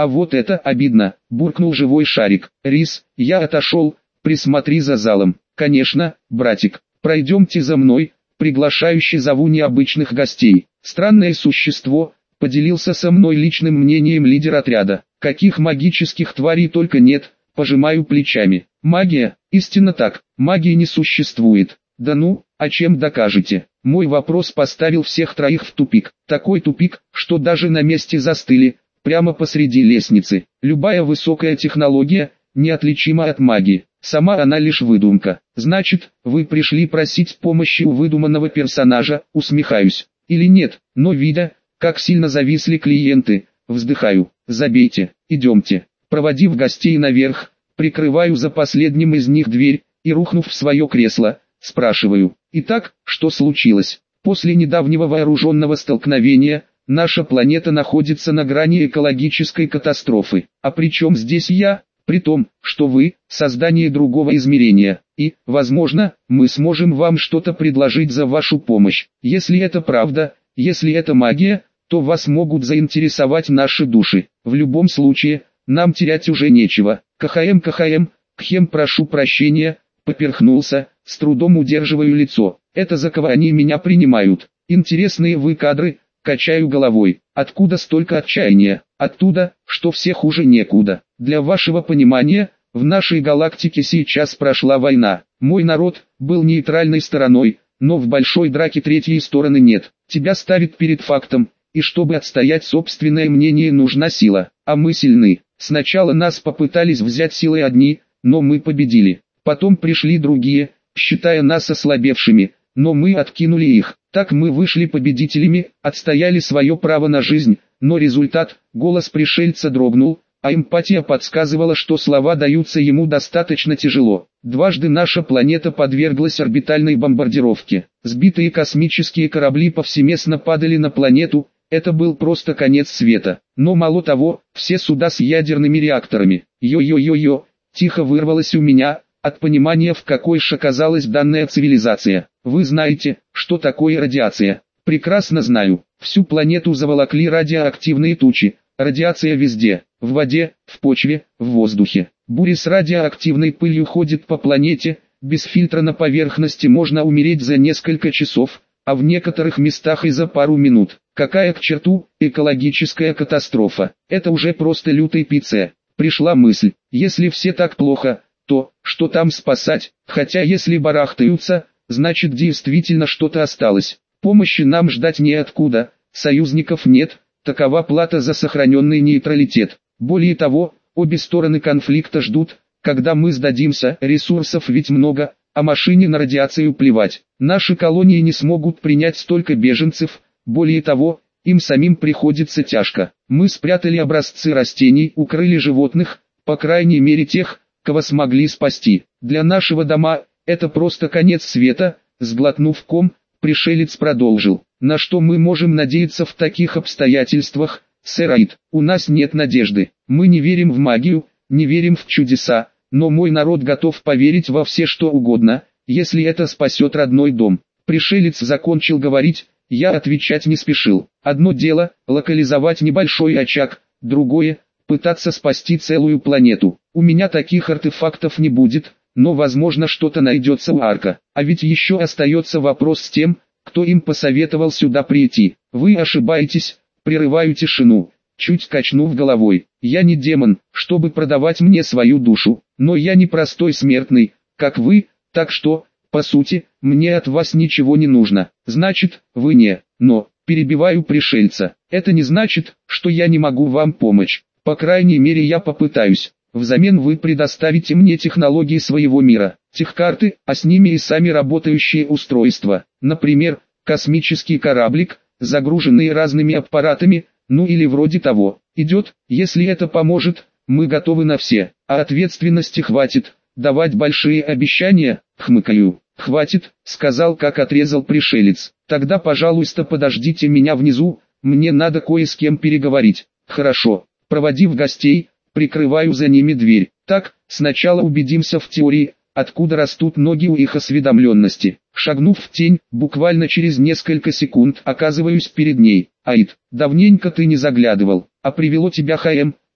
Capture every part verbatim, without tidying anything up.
А вот это обидно, буркнул живой шарик. Рис, я отошел, присмотри за залом. Конечно, братик, пройдемте за мной, приглашающе зову необычных гостей. Странное существо, поделился со мной личным мнением лидер отряда. Каких магических тварей только нет, пожимаю плечами. Магия, истинно так, магии не существует. Да ну, а чем докажете? Мой вопрос поставил всех троих в тупик. Такой тупик, что даже на месте застыли, прямо посреди лестницы. Любая высокая технология, неотличима от магии. Сама она лишь выдумка. Значит, вы пришли просить помощи у выдуманного персонажа, усмехаюсь. Или нет, но видя, как сильно зависли клиенты, вздыхаю. Забейте, идемте. Проводив гостей наверх, прикрываю за последним из них дверь, и рухнув в свое кресло, спрашиваю. Итак, что случилось? После недавнего вооруженного столкновения, наша планета находится на грани экологической катастрофы. А при чем здесь я? При том, что вы – создание другого измерения, и, возможно, мы сможем вам что-то предложить за вашу помощь. Если это правда, если это магия, то вас могут заинтересовать наши души. В любом случае, нам терять уже нечего. КХМ, КХМ, кхем, прошу прощения, поперхнулся, с трудом удерживаю лицо. Это за кого они меня принимают? Интересные вы кадры, качаю головой. Откуда столько отчаяния? Оттуда, что все хуже некуда. Для вашего понимания, в нашей галактике сейчас прошла война. Мой народ был нейтральной стороной, но в большой драке третьей стороны нет. Тебя ставит перед фактом, и чтобы отстоять собственное мнение, нужна сила. А мы сильны. Сначала нас попытались взять силой одни, но мы победили. Потом пришли другие, считая нас ослабевшими, но мы откинули их. Так мы вышли победителями, отстояли свое право на жизнь, но результат, голос пришельца дрогнул, а эмпатия подсказывала, что слова даются ему достаточно тяжело. Дважды наша планета подверглась орбитальной бомбардировке. Сбитые космические корабли повсеместно падали на планету, это был просто конец света. Но мало того, все суда с ядерными реакторами. Йо-йо-йо-йо, тихо вырвалось у меня, от понимания, в какой ж оказалась данная цивилизация. Вы знаете, что такое радиация? Прекрасно знаю. Всю планету заволокли радиоактивные тучи. Радиация везде. В воде, в почве, в воздухе. Бури с радиоактивной пылью ходят по планете. Без фильтра на поверхности можно умереть за несколько часов, а в некоторых местах и за пару минут. Какая к черту экологическая катастрофа? Это уже просто лютый пицца. Пришла мысль, если все так плохо, то, что там спасать? Хотя если барахтаются, значит действительно что-то осталось. Помощи нам ждать неоткуда, союзников нет, такова плата за сохраненный нейтралитет. Более того, обе стороны конфликта ждут, когда мы сдадимся, ресурсов ведь много, а машине на радиацию плевать. Наши колонии не смогут принять столько беженцев, более того, им самим приходится тяжко. Мы спрятали образцы растений, укрыли животных, по крайней мере тех, кого смогли спасти. Для нашего дома, это просто конец света, сглотнув ком, пришелец продолжил. На что мы можем надеяться в таких обстоятельствах, сэр Аид? У нас нет надежды. Мы не верим в магию, не верим в чудеса, но мой народ готов поверить во все что угодно, если это спасет родной дом. Пришелец закончил говорить, я отвечать не спешил. Одно дело, локализовать небольшой очаг, другое, пытаться спасти целую планету. У меня таких артефактов не будет, но возможно что-то найдется у Арка. А ведь еще остается вопрос с тем, кто им посоветовал сюда прийти. Вы ошибаетесь, прерываю тишину, чуть качнув головой. Я не демон, чтобы продавать мне свою душу, но я не простой смертный, как вы, так что, по сути, мне от вас ничего не нужно. Значит, вы не, но, перебиваю пришельца. Это не значит, что я не могу вам помочь. По крайней мере я попытаюсь. Взамен вы предоставите мне технологии своего мира, техкарты, а с ними и сами работающие устройства. Например, космический кораблик, загруженный разными аппаратами, ну или вроде того. Идет, если это поможет, мы готовы на все, а ответственности хватит. Давать большие обещания, хмыкаю. Хватит, сказал, как отрезал пришелец. Тогда, пожалуйста, подождите меня внизу, мне надо кое с кем переговорить. Хорошо, проводив гостей, прикрываю за ними дверь. Так, сначала убедимся в теории, откуда растут ноги у их осведомленности. Шагнув в тень, буквально через несколько секунд оказываюсь перед ней. Аид, давненько ты не заглядывал, а привело тебя ХМ,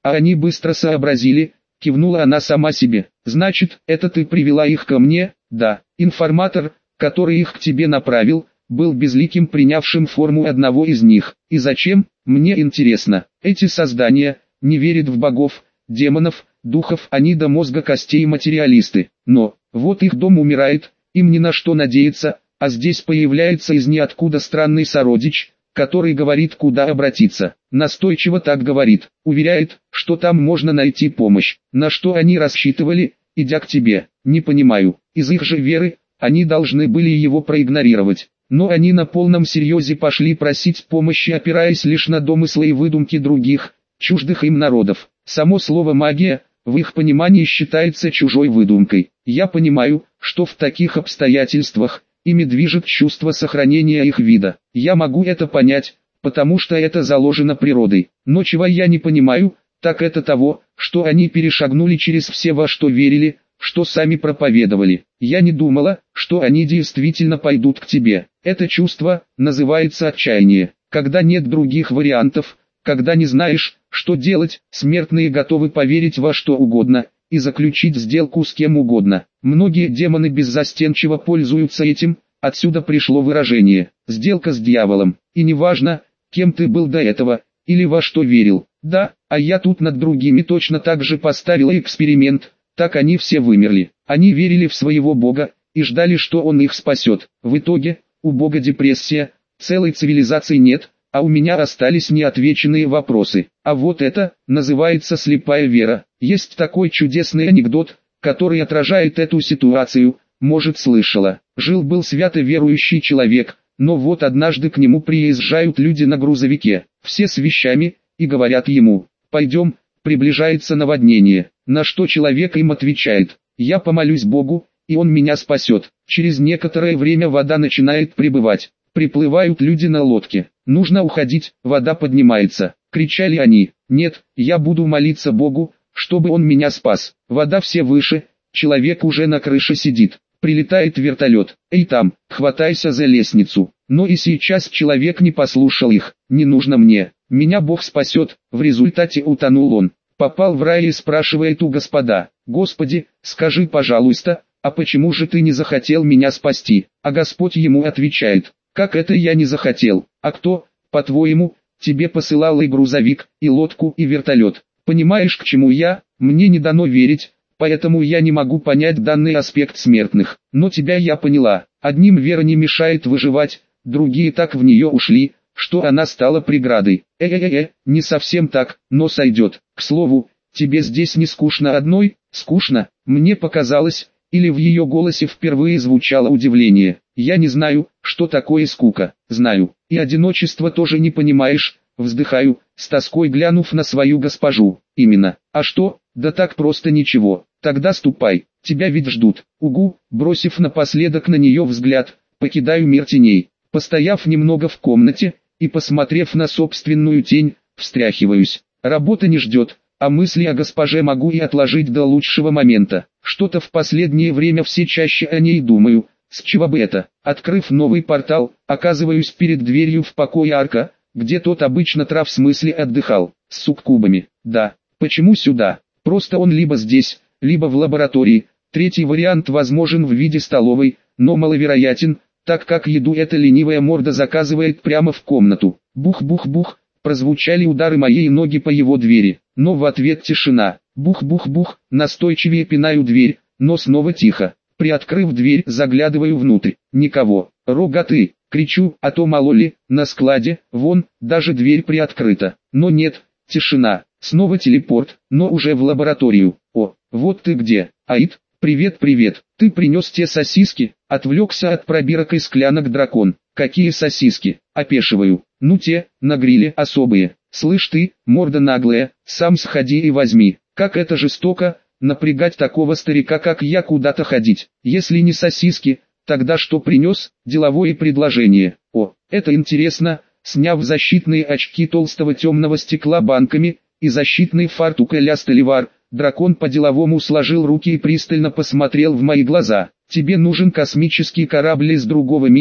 А они быстро сообразили, кивнула она сама себе. Значит, это ты привела их ко мне? Да. Информатор, который их к тебе направил, был безликим, принявшим форму одного из них. И зачем? Мне интересно. Эти создания не верят в богов, демонов, духов, они до мозга костей материалисты. Но, вот их дом умирает, им ни на что надеяться, а здесь появляется из ниоткуда странный сородич, который говорит, куда обратиться. Настойчиво так говорит, уверяет, что там можно найти помощь. На что они рассчитывали, идя к тебе? Не понимаю. Из их же веры, они должны были его проигнорировать. Но они на полном серьезе пошли просить помощи, опираясь лишь на домыслы и выдумки других, чуждых им народов. Само слово «магия» в их понимании считается чужой выдумкой. Я понимаю, что в таких обстоятельствах ими движет чувство сохранения их вида. Я могу это понять, потому что это заложено природой. Но чего я не понимаю, так это того, что они перешагнули через все, во что верили, что сами проповедовали. Я не думала, что они действительно пойдут к тебе. Это чувство называется отчаяние. Когда нет других вариантов, когда не знаешь, что делать, смертные готовы поверить во что угодно и заключить сделку с кем угодно. Многие демоны беззастенчиво пользуются этим, отсюда пришло выражение «сделка с дьяволом». И неважно, кем ты был до этого, или во что верил. Да, а я тут над другими точно так же поставила эксперимент. Так они все вымерли. Они верили в своего бога и ждали, что он их спасет. В итоге, у бога депрессия, целой цивилизации нет, а у меня остались неотвеченные вопросы. А вот это называется слепая вера. Есть такой чудесный анекдот, который отражает эту ситуацию. Может, слышала. Жил-был свято верующий человек, но вот однажды к нему приезжают люди на грузовике, все с вещами, и говорят ему: «Пойдем, приближается наводнение». На что человек им отвечает: «Я помолюсь Богу, и он меня спасет». Через некоторое время вода начинает прибывать. Приплывают люди на лодке. Нужно уходить, вода поднимается. Кричали они: «Нет, я буду молиться Богу, чтобы он меня спас». Вода все выше, человек уже на крыше сидит. Прилетает вертолет. «Эй там, хватайся за лестницу». Но и сейчас человек не послушал их. «Не нужно мне, меня Бог спасет». В результате утонул он. Попал в рай и спрашивает у Господа: «Господи, скажи, пожалуйста, а почему же ты не захотел меня спасти?» А Господь ему отвечает: «Как это я не захотел? А кто, по-твоему, тебе посылал и грузовик, и лодку, и вертолет? Понимаешь, к чему я? Мне не дано верить, поэтому я не могу понять данный аспект смертных. Но тебя я поняла. Одним вера не мешает выживать, другие так в нее ушли, что она стала преградой. Э-э-э, не совсем так, но сойдет. К слову, тебе здесь не скучно одной?» «Скучно?» Мне показалось, или в ее голосе впервые звучало удивление. «Я не знаю, что такое скука». «Знаю. И одиночество тоже не понимаешь?» Вздыхаю, с тоской глянув на свою госпожу. «Именно. А что?» «Да так просто ничего. Тогда ступай, тебя ведь ждут». «Угу», бросив напоследок на нее взгляд, покидаю мир теней. Постояв немного в комнате и посмотрев на собственную тень, встряхиваюсь. Работа не ждет, а мысли о госпоже могу и отложить до лучшего момента. Что-то в последнее время все чаще о ней думаю. С чего бы это? Открыв новый портал, оказываюсь перед дверью в покое Арка, где тот обычно трав в смысле отдыхал, с суккубами. Да, почему сюда? Просто он либо здесь, либо в лаборатории. Третий вариант возможен в виде столовой, но маловероятен, так как еду эта ленивая морда заказывает прямо в комнату. Бух-бух-бух, прозвучали удары моей ноги по его двери, но в ответ тишина. Бух-бух-бух, настойчивее пинаю дверь, но снова тихо. Приоткрыв дверь, заглядываю внутрь. Никого. «Рогатый!» кричу, а то мало ли, на складе, вон, даже дверь приоткрыта. Но нет, тишина. Снова телепорт, но уже в лабораторию. О, вот ты где, Аид. «Привет-привет, ты принес те сосиски?» Отвлекся от пробирок и склянок дракон. «Какие сосиски?» Опешиваю. «Ну те, на гриле, особые. Слышь ты, морда наглая, сам сходи и возьми». Как это жестоко, напрягать такого старика как я куда-то ходить. Если не сосиски, тогда что принес? Деловое предложение. О, это интересно. Сняв защитные очки толстого темного стекла банками и защитный фартук а-ля Столивар, дракон по-деловому сложил руки и пристально посмотрел в мои глаза. «Тебе нужен космический корабль из другого мира,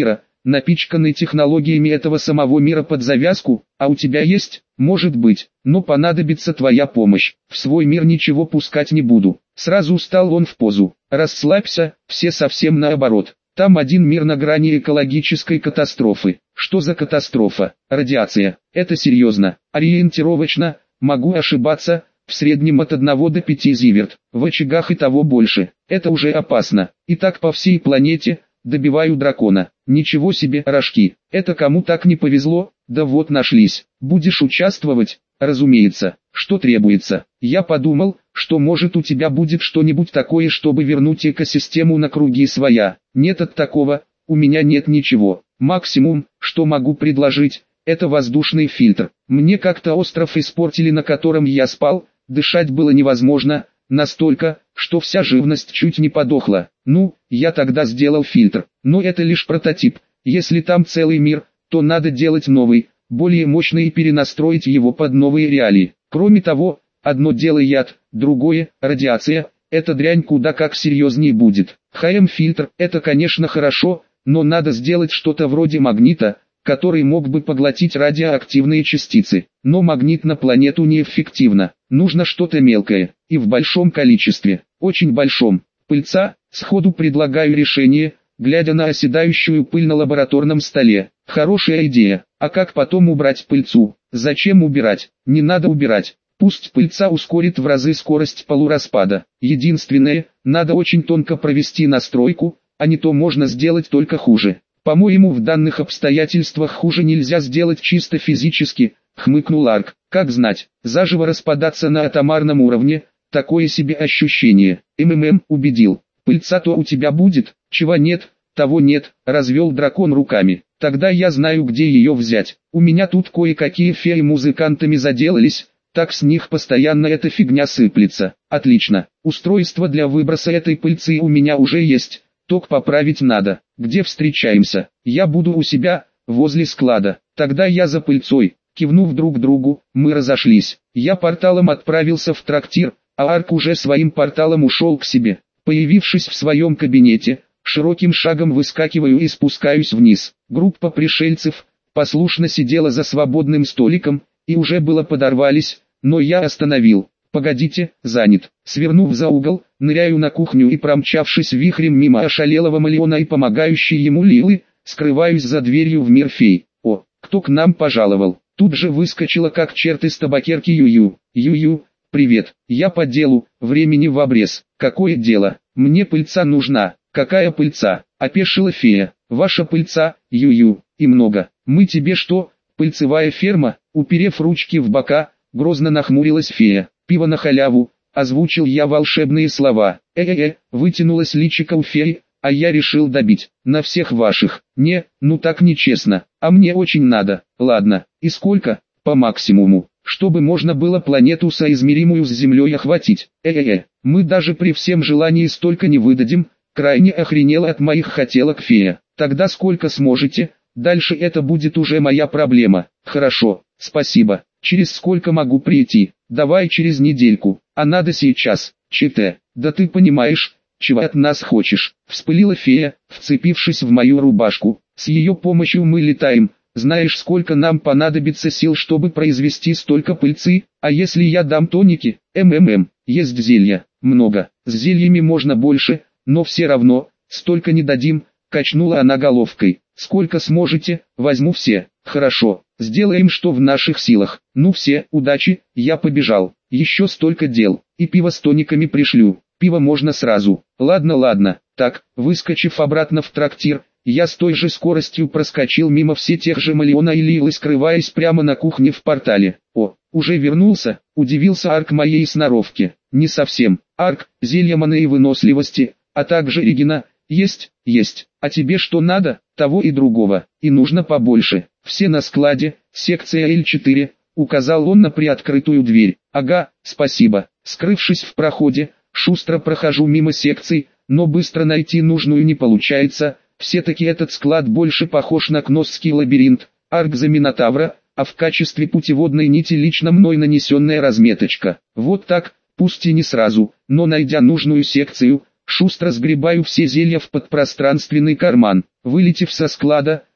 напичканный технологиями этого самого мира под завязку, а у тебя есть? Может быть, но понадобится твоя помощь. В свой мир ничего пускать не буду. Сразу устал он в позу. Расслабься, все совсем наоборот. Там один мир на грани экологической катастрофы. Что за катастрофа? Радиация. Это серьезно. Ориентировочно, могу ошибаться, в среднем от одного до пяти зиверт. В очагах и того больше. Это уже опасно. И так по всей планете, добиваю дракона. Ничего себе, рожки. Это кому так не повезло? Да вот нашлись. Будешь участвовать? Разумеется. Что требуется? Я подумал, что может у тебя будет что-нибудь такое, чтобы вернуть экосистему на круги своя. Нет от такого, у меня нет ничего. Максимум, что могу предложить, это воздушный фильтр. Мне как-то остров испортили, на котором я спал, дышать было невозможно, настолько, что вся живность чуть не подохла. Ну, я тогда сделал фильтр, но это лишь прототип. Если там целый мир, то надо делать новый, более мощный и перенастроить его под новые реалии. Кроме того, одно дело яд, другое – радиация, эта дрянь куда как серьезнее будет. ХМ-фильтр – это конечно хорошо, но надо сделать что-то вроде магнита, который мог бы поглотить радиоактивные частицы. Но магнит на планету неэффективно, нужно что-то мелкое, и в большом количестве, очень большом. Пыльца, сходу предлагаю решение, глядя на оседающую пыль на лабораторном столе. Хорошая идея, а как потом убрать пыльцу? Зачем убирать? Не надо убирать. Пусть пыльца ускорит в разы скорость полураспада. Единственное, надо очень тонко провести настройку, а не то можно сделать только хуже. По-моему, в данных обстоятельствах хуже нельзя сделать чисто физически, хмыкнул Арк. Как знать, заживо распадаться на атомарном уровне, такое себе ощущение. МММ убедил. Пыльца-то у тебя будет, чего нет, того нет, развел дракон руками. Тогда я знаю, где ее взять. У меня тут кое-какие феи музыкантами заделались, так с них постоянно эта фигня сыплется. Отлично, устройство для выброса этой пыльцы у меня уже есть, только поправить надо. Где встречаемся? Я буду у себя, возле склада. Тогда я за пыльцой. Кивнув друг другу, мы разошлись. Я порталом отправился в трактир, а Арк уже своим порталом ушел к себе. Появившись в своем кабинете, широким шагом выскакиваю и спускаюсь вниз. Группа пришельцев послушно сидела за свободным столиком, и уже было подорвались, но я остановил. Погодите, занят. Свернув за угол, ныряю на кухню и, промчавшись вихрем мимо ошалелого Малиона и помогающей ему Лилы, скрываюсь за дверью в мир фей. О, кто к нам пожаловал? Тут же выскочила как черт из табакерки Юю. Юю, привет, я по делу, времени в обрез. Какое дело? Мне пыльца нужна. Какая пыльца? Опешила фея. Ваша пыльца, Юю, и много. Мы тебе что, пыльцевая ферма? Уперев ручки в бока, грозно нахмурилась фея. Пиво на халяву, озвучил я волшебные слова. Э-э-э, вытянулось личико у феи, а я решил добить. На всех ваших. Не, ну так нечестно, а мне очень надо. Ладно, и сколько? По максимуму, чтобы можно было планету соизмеримую с Землей охватить. Э-э-э, мы даже при всем желании столько не выдадим, крайне охренела от моих хотелок фея. Тогда сколько сможете, дальше это будет уже моя проблема. Хорошо, спасибо. Через сколько могу прийти? Давай через недельку, а надо сейчас. ЧТ, да ты понимаешь, чего от нас хочешь? Вспылила фея, вцепившись в мою рубашку. С ее помощью мы летаем. Знаешь, сколько нам понадобится сил, чтобы произвести столько пыльцы? А если я дам тоники? МММ, есть зелья, много. С зельями можно больше, но все равно, столько не дадим. Качнула она головкой. Сколько сможете, возьму все. Хорошо, сделаем что в наших силах. Ну все, удачи, я побежал. Еще столько дел, и пиво с тониками пришлю. Пиво можно сразу. Ладно, ладно. Так, выскочив обратно в трактир, я с той же скоростью проскочил мимо все тех же Малиона и Лилы, скрываясь прямо на кухне в портале. О, уже вернулся, удивился Арк моей сноровке. Не совсем. Арк, зелья маны и выносливости, а также Регина. Есть, есть. А тебе что надо? Того и другого. И нужно побольше. Все на складе, секция Л четыре, указал он на приоткрытую дверь. Ага, спасибо. Скрывшись в проходе, шустро прохожу мимо секций, но быстро найти нужную не получается. Все-таки этот склад больше похож на кносский лабиринт, арк за Минотавра, а в качестве путеводной нити лично мной нанесенная разметочка. Вот так, пусть и не сразу, но найдя нужную секцию, шустро сгребаю все зелья в подпространственный карман. Вылетев со склада,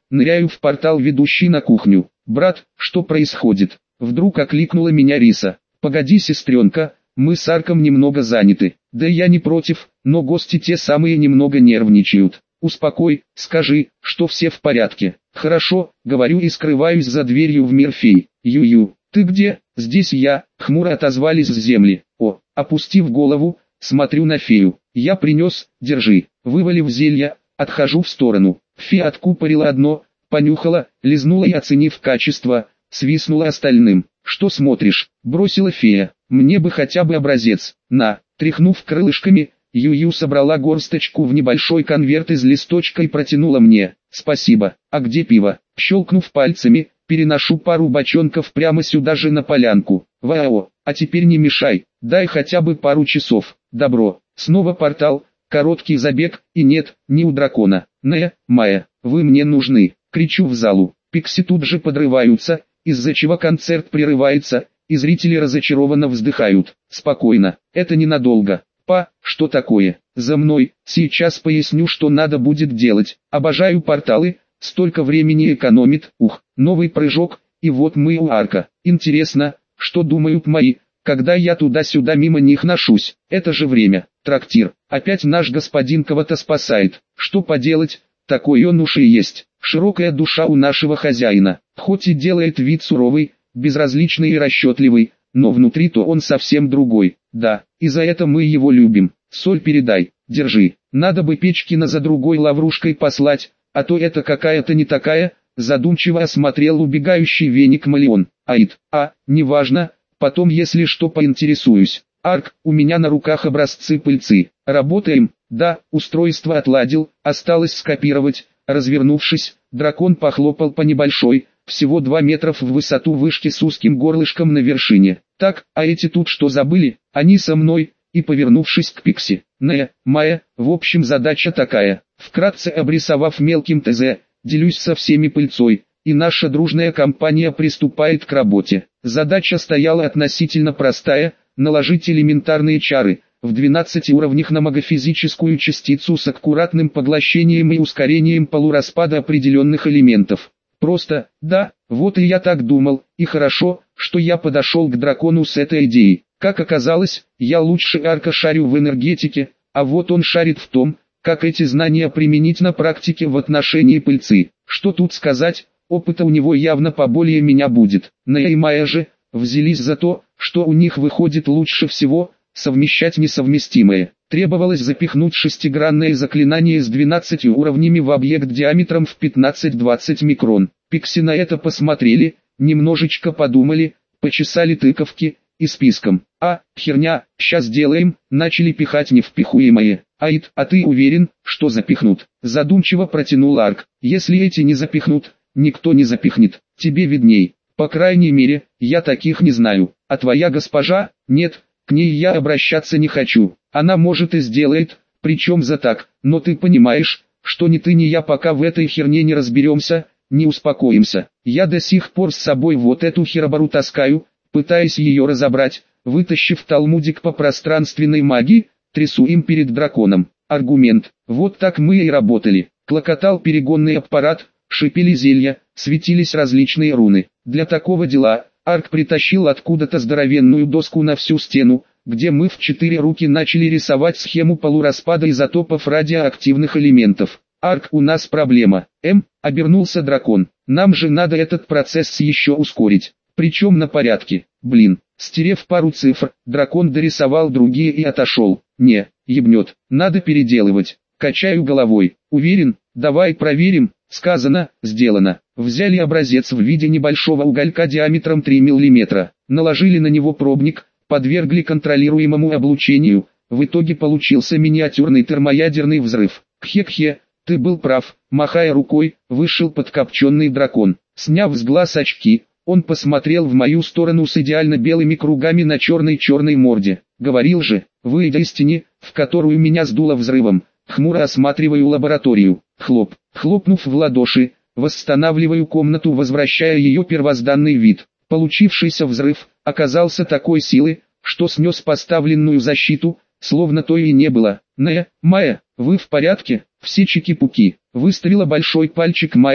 Ныряю в портал, ведущий на кухню. «Брат, что происходит?» Вдруг окликнула меня Риса. «Погоди, сестренка, мы с Арком немного заняты». «Да я не против, но гости те самые немного нервничают». «Успокой, скажи, что все в порядке». «Хорошо», говорю и скрываюсь за дверью в мир фей. «Ю-ю, ты где?» «Здесь я», хмуро отозвались с земли. О, опустив голову, смотрю на фею. «Я принес, держи». Вывалив зелье, отхожу в сторону. Фея откупорила одно, понюхала, лизнула и, оценив качество, свистнула остальным. «Что смотришь?» бросила фея. «Мне бы хотя бы образец». «На». Тряхнув крылышками, Ю-Ю собрала горсточку в небольшой конверт из листочка и протянула мне. «Спасибо. А где пиво?» Щелкнув пальцами, переношу пару бочонков прямо сюда же на полянку. «Вау, а теперь не мешай, дай хотя бы пару часов». «Добро». Снова портал, короткий забег, и нет, не у дракона. «Не, Майя, вы мне нужны». Кричу в залу. Пикси тут же подрываются, из-за чего концерт прерывается, и зрители разочарованно вздыхают. «Спокойно, это ненадолго». «Па, что такое?» «За мной, сейчас поясню, что надо будет делать. Обожаю порталы, столько времени экономит». Ух, новый прыжок, и вот мы у арка. Интересно, что думают мои, когда я туда-сюда мимо них ношусь. Это же время. Трактир. Опять наш господин кого-то спасает. Что поделать, такой он уж и есть. Широкая душа у нашего хозяина. Хоть и делает вид суровый, безразличный и расчетливый, но внутри-то он совсем другой. Да, и за это мы его любим. Соль передай, держи. Надо бы Печкина за другой лаврушкой послать, а то это какая-то не такая. Задумчиво осмотрел убегающий веник Малион. Аид, а, неважно, потом если что поинтересуюсь. Арк, у меня на руках образцы пыльцы. Работаем? Да, устройство отладил, осталось скопировать. Развернувшись, дракон похлопал по небольшой, всего два метра в высоту вышки с узким горлышком на вершине. Так, а эти тут что забыли? Они со мной. И повернувшись к Пикси. Не, Майя, в общем задача такая. Вкратце обрисовав мелким ТЗ, делюсь со всеми пыльцой, и наша дружная компания приступает к работе. Задача стояла относительно простая, наложить элементарные чары, в двенадцати уровнях на магофизическую частицу с аккуратным поглощением и ускорением полураспада определенных элементов. Просто, да, вот и я так думал, и хорошо, что я подошел к дракону с этой идеей. Как оказалось, я лучше Арка шарю в энергетике, а вот он шарит в том, как эти знания применить на практике в отношении пыльцы. Что тут сказать, опыта у него явно поболее меня будет. Нея и Майя же взялись за то, что у них выходит лучше всего, совмещать несовместимое. Требовалось запихнуть шестигранное заклинание с двенадцатью уровнями в объект диаметром в пятнадцать-двадцать микрон. Пикси на это посмотрели, немножечко подумали, почесали тыковки, и списком. «А, херня, щас делаем», начали пихать невпихуемое. «Аид, а ты уверен, что запихнут?» Задумчиво протянул Арк. «Если эти не запихнут, никто не запихнет, тебе видней. По крайней мере, я таких не знаю. А твоя госпожа? Нет, к ней я обращаться не хочу. Она может и сделает, причем за так, но ты понимаешь, что ни ты ни я пока в этой херне не разберемся, не успокоимся. Я до сих пор с собой вот эту херобору таскаю, пытаясь ее разобрать, вытащив талмудик по пространственной магии, трясу им перед драконом. Аргумент. Вот так мы и работали. Клокотал перегонный аппарат, шипели зелья, светились различные руны. Для такого дела, Арк притащил откуда-то здоровенную доску на всю стену, где мы в четыре руки начали рисовать схему полураспада изотопов радиоактивных элементов. «Арк, у нас проблема». «Эм», обернулся дракон, «нам же надо этот процесс еще ускорить. Причем на порядке. Блин». Стерев пару цифр, дракон дорисовал другие и отошел. «Не, ебнет, надо переделывать». Качаю головой. «Уверен? Давай проверим». Сказано, сделано. Взяли образец в виде небольшого уголька диаметром три миллиметра, наложили на него пробник, подвергли контролируемому облучению. В итоге получился миниатюрный термоядерный взрыв. «Кхе-кхе, ты был прав», махая рукой, вышел подкопченный дракон. Сняв с глаз очки, он посмотрел в мою сторону с идеально белыми кругами на черной-черной морде. «Говорил же, выйдя из тени, в которую меня сдуло взрывом, хмуро осматриваю лабораторию». Хлоп, хлопнув в ладоши, восстанавливаю комнату, возвращая ее первозданный вид. Получившийся взрыв оказался такой силы, что снес поставленную защиту, словно то и не было. «Не, Майя, вы в порядке?» «Все чики-пуки», выставила большой пальчик Майя,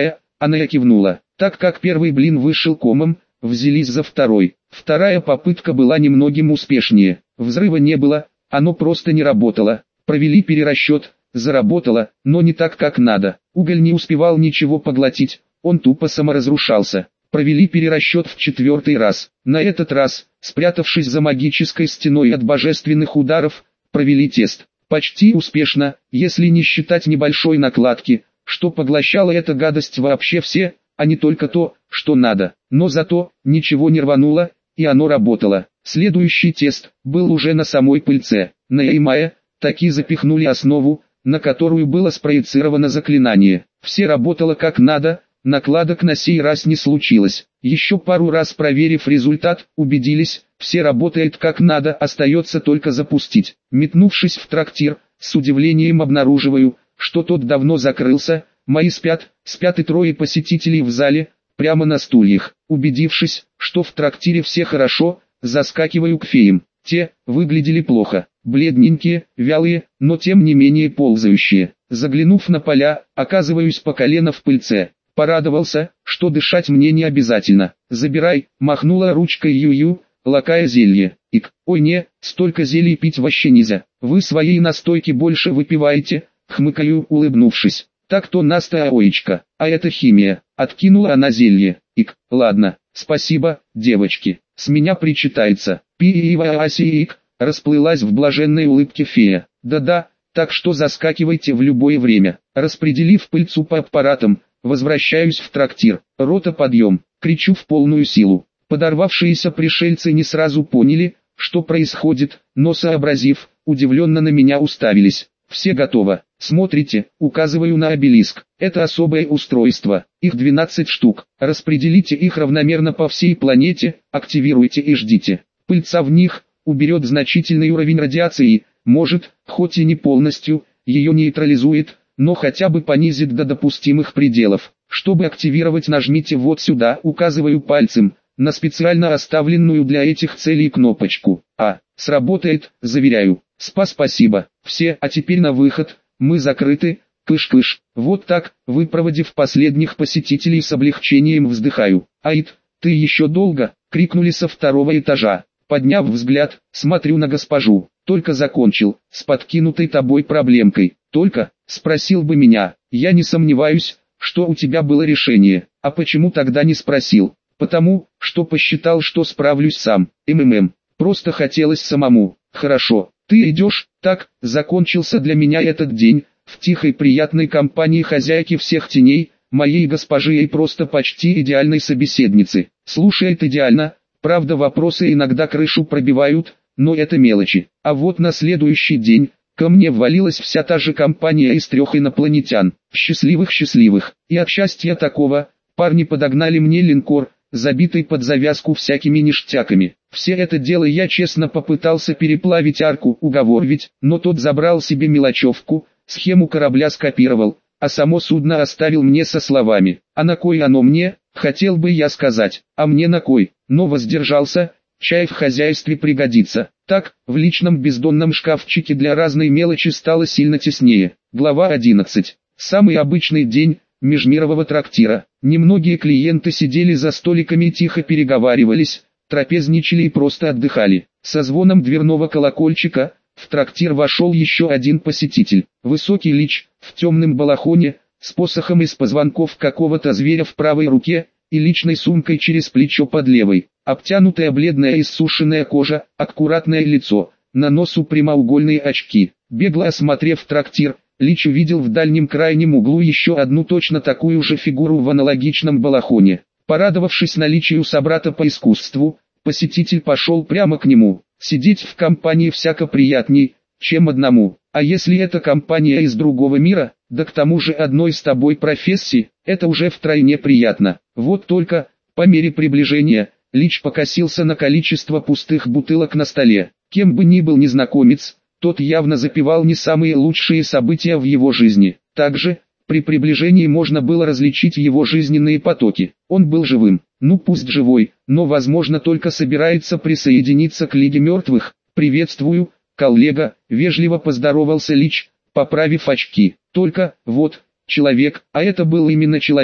Она кивнула. Так как первый блин вышел комом, взялись за второй. Вторая попытка была немногим успешнее. Взрыва не было, оно просто не работало. Провели перерасчет, заработало, но не так как надо. Уголь не успевал ничего поглотить, он тупо саморазрушался. Провели перерасчет в четвертый раз. На этот раз, спрятавшись за магической стеной от божественных ударов, провели тест. Почти успешно, если не считать небольшой накладки, что поглощала эта гадость вообще все, а не только то, что надо. Но зато, ничего не рвануло, и оно работало. Следующий тест был уже на самой пыльце. На Эймае таки запихнули основу, на которую было спроецировано заклинание. Все работало как надо, накладок на сей раз не случилось. Еще пару раз проверив результат, убедились, все работает как надо, остается только запустить. Метнувшись в трактир, с удивлением обнаруживаю, что тот давно закрылся, мои спят, спят и трое посетителей в зале, прямо на стульях. Убедившись, что в трактире все хорошо, заскакиваю к феям. Те выглядели плохо, бледненькие, вялые, но тем не менее ползающие. Заглянув на поля, оказываюсь по колено в пыльце. Порадовался, что дышать мне не обязательно. «Забирай», махнула ручкой Ю-Ю, лакая зелье. Ик, ой не, столько зелий пить вообще нельзя. Вы своей настойки больше выпиваете, хмыкаю, улыбнувшись. Так-то Наста Аоечка, а это химия. Откинула она зелье. Ик, ладно, спасибо, девочки. С меня причитается. Пи-и-ва-аси-ик, расплылась в блаженной улыбке фея. Да-да, так что заскакивайте в любое время. Распределив пыльцу по аппаратам, возвращаюсь в трактир. Рота, подъем, кричу в полную силу. Подорвавшиеся пришельцы не сразу поняли, что происходит, но сообразив, удивленно на меня уставились. Все готово. Смотрите, указываю на обелиск. Это особое устройство. Их двенадцать штук. Распределите их равномерно по всей планете, активируйте и ждите. Пыльца в них уберет значительный уровень радиации, может, хоть и не полностью, ее нейтрализует, но хотя бы понизит до допустимых пределов. Чтобы активировать, нажмите вот сюда, указываю пальцем, на специально оставленную для этих целей кнопочку. А, сработает, заверяю. Спа-спасибо. Все, а теперь на выход, мы закрыты, кыш-кыш. Вот так, выпроводив последних посетителей, с облегчением вздыхаю. Аид, ты еще долго, крикнули со второго этажа. Подняв взгляд, смотрю на госпожу. Только закончил, с подкинутой тобой проблемкой. Только, спросил бы меня, я не сомневаюсь, что у тебя было решение. А почему тогда не спросил? Потому, что посчитал, что справлюсь сам. МММ, просто хотелось самому. Хорошо, ты идешь, так, закончился для меня этот день, в тихой приятной компании хозяйки всех теней, моей госпожи и просто почти идеальной собеседницы. Слушает идеально, правда вопросы иногда крышу пробивают, но это мелочи. А вот на следующий день, ко мне ввалилась вся та же компания из трех инопланетян, счастливых-счастливых, и от счастья такого, парни подогнали мне линкор, забитый под завязку всякими ништяками. Все это дело я честно попытался переплавить арку, уговорить, но тот забрал себе мелочевку, схему корабля скопировал, а само судно оставил мне со словами: «А на кой оно мне?» Хотел бы я сказать, а мне на кой, но воздержался, чай в хозяйстве пригодится. Так, в личном бездонном шкафчике для разной мелочи стало сильно теснее. Глава одиннадцать. Самый обычный день межмирового трактира. Немногие клиенты сидели за столиками и тихо переговаривались, трапезничали и просто отдыхали. Со звоном дверного колокольчика в трактир вошел еще один посетитель. Высокий лич, в темном балахоне, с посохом из позвонков какого-то зверя в правой руке и личной сумкой через плечо под левой. Обтянутая бледная иссушенная кожа, аккуратное лицо, на носу прямоугольные очки. Бегло осмотрев трактир, Лич увидел в дальнем крайнем углу еще одну точно такую же фигуру в аналогичном балахоне. Порадовавшись наличию собрата по искусству, посетитель пошел прямо к нему. Сидеть в компании всяко приятней, чем одному. А если эта компания из другого мира, да к тому же одной с тобой профессии, это уже втройне приятно. Вот только, по мере приближения, Лич покосился на количество пустых бутылок на столе. Кем бы ни был незнакомец, тот явно запивал не самые лучшие события в его жизни. Также, при приближении можно было различить его жизненные потоки. Он был живым, ну пусть живой, но возможно только собирается присоединиться к Лиге Мертвых. «Приветствую, коллега», — вежливо поздоровался Лич, поправив очки. Только, вот, человек, а это был именно человек,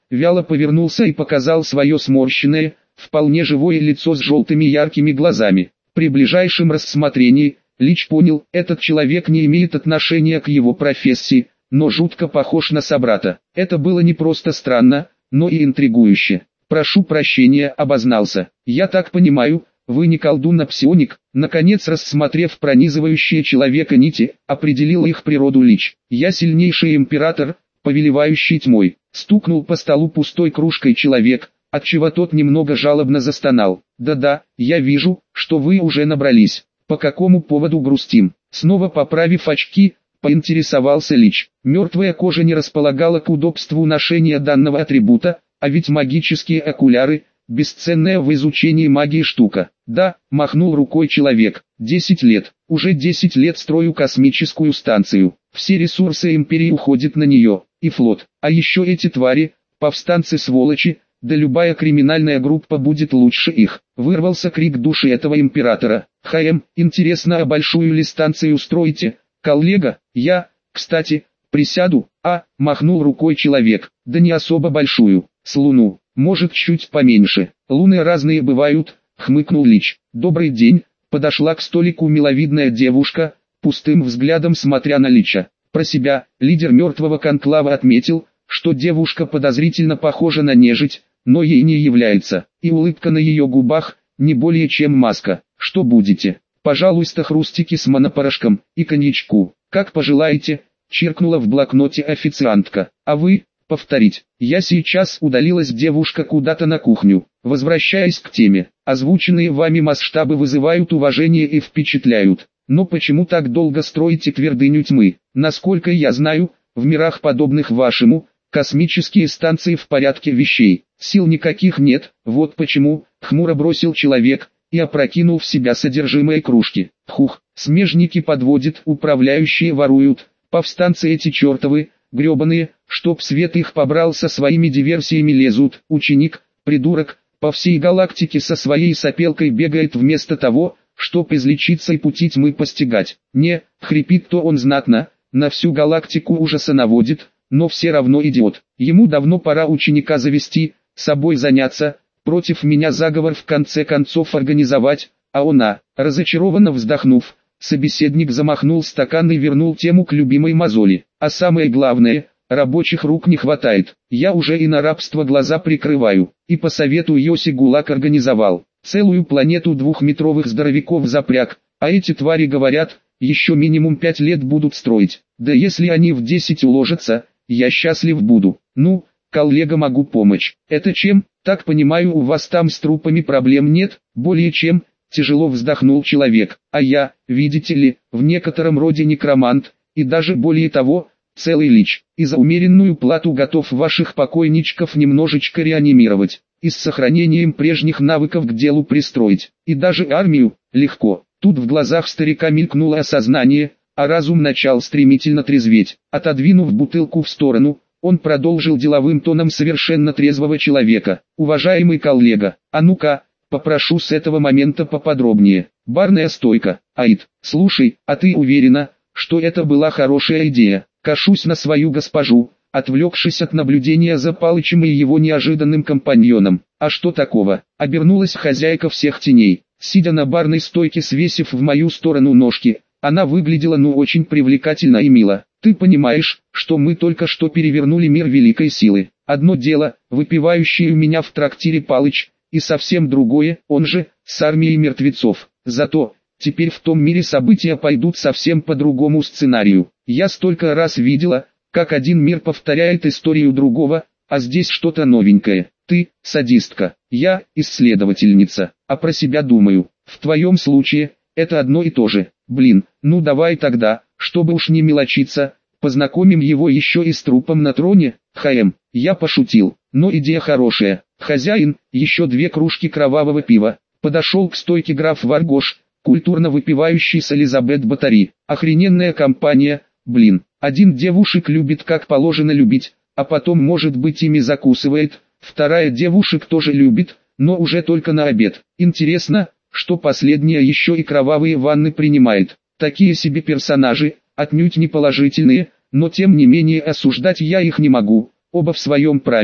вяло повернулся и показал свое сморщенное, вполне живое лицо с желтыми яркими глазами. При ближайшем рассмотрении, Лич понял, этот человек не имеет отношения к его профессии, но жутко похож на собрата. Это было не просто странно, но и интригующе. «Прошу прощения», — обознался. «Я так понимаю, вы не колдун, а псионик?» Наконец, рассмотрев пронизывающие человека нити, определил их природу Лич. «Я сильнейший император, повелевающий тьмой». Стукнул по столу пустой кружкой человек, отчего тот немного жалобно застонал. «Да-да, я вижу, что вы уже набрались. По какому поводу грустим?» Снова поправив очки, поинтересовался Лич. Мертвая кожа не располагала к удобству ношения данного атрибута, а ведь магические окуляры – бесценная в изучении магии штука. «Да», – махнул рукой человек, – «десять лет. Уже десять лет строю космическую станцию. Все ресурсы империи уходят на нее, и флот. А еще эти твари, повстанцы-сволочи, да любая криминальная группа будет лучше их». Вырвался крик души этого императора. «Хаем, интересно, а большую ли станцию строите, коллега? Я, кстати, присяду». «А», – махнул рукой человек, – «да не особо большую, с Луну, может чуть поменьше. Луны разные бывают», – хмыкнул Лич. «Добрый день», – подошла к столику миловидная девушка, пустым взглядом смотря на Лича. Про себя, лидер мертвого конклава отметил, что девушка подозрительно похожа на нежить, но ей не является, и улыбка на ее губах, не более чем маска. «Что будете?» «Пожалуйста, хрустики с монопорошком и коньячку». «Как пожелаете», — чиркнула в блокноте официантка. «А вы?» «Повторить». «Я сейчас», — удалилась девушка куда-то на кухню. Возвращаясь к теме, озвученные вами масштабы вызывают уважение и впечатляют. Но почему так долго строите твердыню тьмы? Насколько я знаю, в мирах подобных вашему, космические станции в порядке вещей. Сил никаких нет, вот почему», — хмуро бросил человек и опрокинул в себя содержимое кружки. «Хух, смежники подводят, управляющие воруют, повстанцы эти чертовы, гребаные, чтоб свет их побрал, со своими диверсиями лезут. Ученик, придурок, по всей галактике со своей сопелкой бегает вместо того, чтоб излечиться и пути тьмы постигать. Не, хрипит-то он знатно, на всю галактику ужаса наводит, но все равно идиот. Ему давно пора ученика завести, собой заняться, против меня заговор в конце концов организовать, а он, а, разочарованно вздохнув, собеседник замахнул стакан и вернул тему к любимой мозоли. А самое главное, рабочих рук не хватает. Я уже и на рабство глаза прикрываю. И по совету Йоси ГУЛАГ организовал. Целую планету двухметровых здоровяков запряг, а эти твари говорят, еще минимум пять лет будут строить. Да если они в десять уложатся, я счастлив буду. Ну, коллега, могу помочь. Это чем? Так понимаю, у вас там с трупами проблем нет? Более чем, тяжело вздохнул человек. А я, видите ли, в некотором роде некромант, и даже более того, целый лич. И за умеренную плату готов ваших покойничков немножечко реанимировать, и с сохранением прежних навыков к делу пристроить. И даже армию, легко. Тут в глазах старика мелькнуло осознание, а разум начал стремительно трезветь. Отодвинув бутылку в сторону, он продолжил деловым тоном совершенно трезвого человека. «Уважаемый коллега, а ну-ка, попрошу с этого момента поподробнее. Барная стойка. Аид, слушай, а ты уверена, что это была хорошая идея?» Кашусь на свою госпожу, отвлекшись от наблюдения за Палычем и его неожиданным компаньоном. «А что такого?» — обернулась хозяйка всех теней. Сидя на барной стойке, свесив в мою сторону ножки, она выглядела ну очень привлекательно и мило. «Ты понимаешь, что мы только что перевернули мир великой силы. Одно дело, выпивающий у меня в трактире Палыч, и совсем другое, он же, с армией мертвецов. Зато, теперь в том мире события пойдут совсем по другому сценарию. Я столько раз видела, как один мир повторяет историю другого, а здесь что-то новенькое. Ты, садистка, я, исследовательница, а про себя думаю. В твоем случае, это одно и то же. Блин, ну давай тогда, чтобы уж не мелочиться, познакомим его еще и с трупом на троне». «Хаем, я пошутил, но идея хорошая. Хозяин, еще две кружки кровавого пива». Подошел к стойке граф Варгош, культурно выпивающий с Элизабет Батари. «Охрененная компания, блин. Один девушек любит как положено любить, а потом может быть ими закусывает, вторая девушек тоже любит, но уже только на обед. Интересно, что последняя еще и кровавые ванны принимает. Такие себе персонажи, отнюдь не положительные, но тем не менее осуждать я их не могу, оба в своем праве,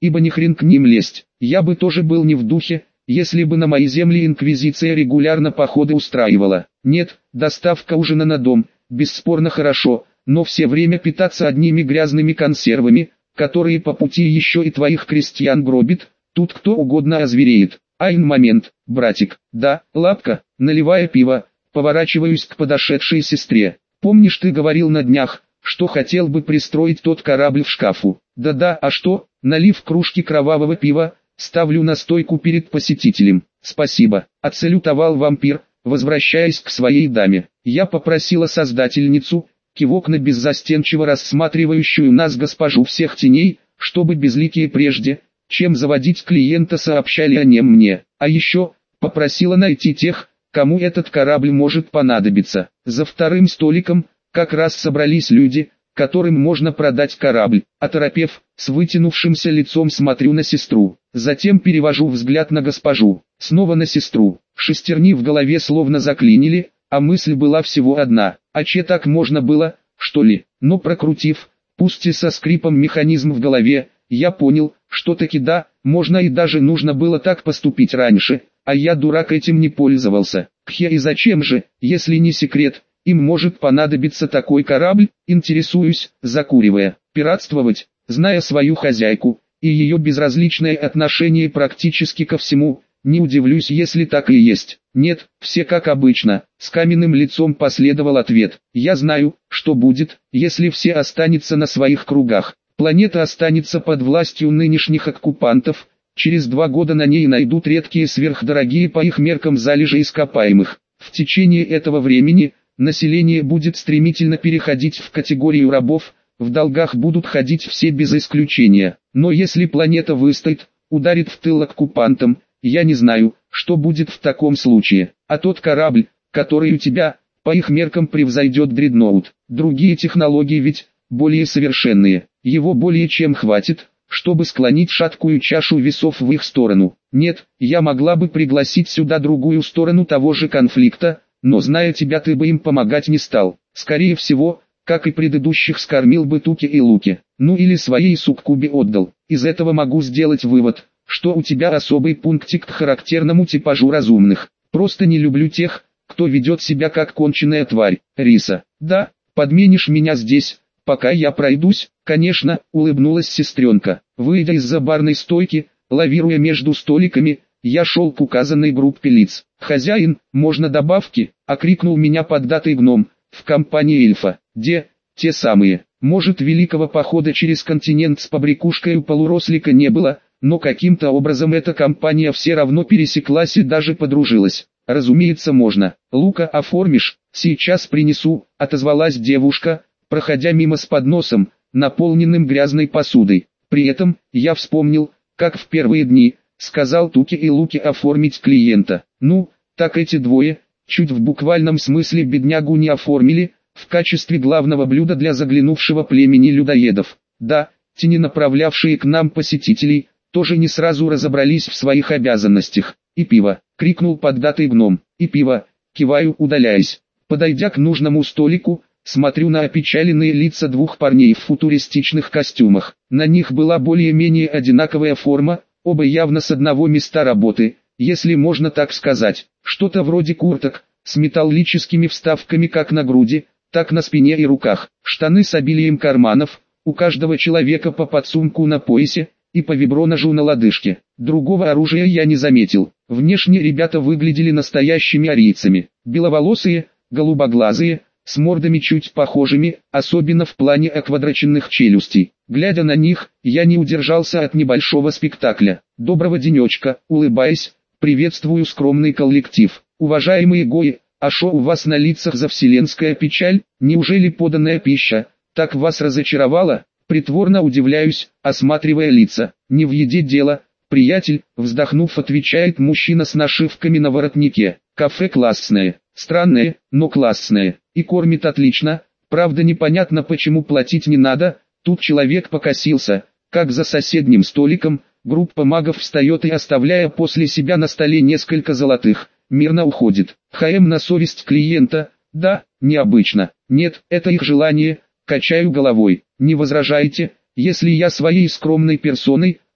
ибо ни хрен к ним лезть. Я бы тоже был не в духе, если бы на мои земли инквизиция регулярно походы устраивала. Нет, доставка ужина на дом, бесспорно хорошо, но все время питаться одними грязными консервами, которые по пути еще и твоих крестьян гробит, тут кто угодно озвереет. Айн момент, братик, да, лапка, наливая пиво, поворачиваюсь к подошедшей сестре. Помнишь, ты говорил на днях, что хотел бы пристроить тот корабль в шкафу? Да-да, а что, налив кружки кровавого пива, ставлю на стойку перед посетителем. Спасибо, отсалютовал вампир, возвращаясь к своей даме. Я попросила создательницу, кивок на беззастенчиво рассматривающую нас госпожу всех теней, чтобы безликие прежде, чем заводить клиента, сообщали о нем мне. А еще, попросила найти тех, кому этот корабль может понадобиться. За вторым столиком, как раз собрались люди, которым можно продать корабль. Оторопев, с вытянувшимся лицом смотрю на сестру. Затем перевожу взгляд на госпожу. Снова на сестру. Шестерни в голове словно заклинили, а мысль была всего одна. А че так можно было, что ли? Но прокрутив, пусть и со скрипом механизм в голове, я понял, что таки да, можно и даже нужно было так поступить раньше, а я, дурак, этим не пользовался. Кхе, и зачем же, если не секрет, им может понадобиться такой корабль, интересуюсь, закуривая. Пиратствовать, зная свою хозяйку, и ее безразличное отношение практически ко всему, не удивлюсь, если так и есть. Нет, все как обычно, с каменным лицом последовал ответ. Я знаю, что будет, если все останется на своих кругах. Планета останется под властью нынешних оккупантов, через два года на ней найдут редкие сверхдорогие по их меркам залежи ископаемых. В течение этого времени, население будет стремительно переходить в категорию рабов, в долгах будут ходить все без исключения. Но если планета выстоит, ударит в тыл оккупантам, я не знаю, что будет в таком случае. А тот корабль, который у тебя, по их меркам превзойдет дредноут. Другие технологии ведь, более совершенные, его более чем хватит, чтобы склонить шаткую чашу весов в их сторону. Нет, я могла бы пригласить сюда другую сторону того же конфликта, но зная тебя, ты бы им помогать не стал. Скорее всего, как и предыдущих, скормил бы туки и луки, ну или своей суккубе отдал. Из этого могу сделать вывод, что у тебя особый пунктик к характерному типажу разумных. Просто не люблю тех, кто ведет себя как конченая тварь. Риса, да, подменишь меня здесь, пока я пройдусь? Конечно, улыбнулась сестренка. Выйдя из-за барной стойки, лавируя между столиками, я шел к указанной группе лиц. «Хозяин, можно добавки?» — окрикнул меня поддатый гном, в компании эльфа. «Де, те самые. Может, великого похода через континент с побрякушкой у полурослика не было, но каким-то образом эта компания все равно пересеклась и даже подружилась. Разумеется, можно. Лука оформишь? Сейчас принесу», — отозвалась девушка, проходя мимо с подносом, наполненным грязной посудой. При этом, я вспомнил, как в первые дни, сказал Туки и Луки оформить клиента. Ну, так эти двое, чуть в буквальном смысле беднягу не оформили, в качестве главного блюда для заглянувшего племени людоедов. Да, тени, направлявшие к нам посетителей, тоже не сразу разобрались в своих обязанностях. «И пиво!» — крикнул поддатый гном. «И пиво!» — киваю, удаляясь. Подойдя к нужному столику, смотрю на опечаленные лица двух парней в футуристичных костюмах. На них была более-менее одинаковая форма, оба явно с одного места работы, если можно так сказать. Что-то вроде курток, с металлическими вставками как на груди, так на спине и руках. Штаны с обилием карманов, у каждого человека по подсумку на поясе и по виброножу на лодыжке. Другого оружия я не заметил. Внешне ребята выглядели настоящими арийцами. Беловолосые, голубоглазые, с мордами чуть похожими, особенно в плане оквадраченных челюстей. Глядя на них, я не удержался от небольшого спектакля. «Доброго денечка», улыбаясь, приветствую скромный коллектив. «Уважаемые гои, а шо у вас на лицах за вселенская печаль? Неужели поданная пища так вас разочаровала?» Притворно удивляюсь, осматривая лица. «Не в еде дело, приятель», вздохнув, отвечает мужчина с нашивками на воротнике. «Кафе классное, странное, но классное, и кормит отлично, правда непонятно, почему платить не надо». Тут человек покосился, как за соседним столиком, группа магов встает и, оставляя после себя на столе несколько золотых, мирно уходит. ХМ на совесть клиента, да, необычно. Нет, это их желание, качаю головой. «Не возражаете, если я своей скромной персоной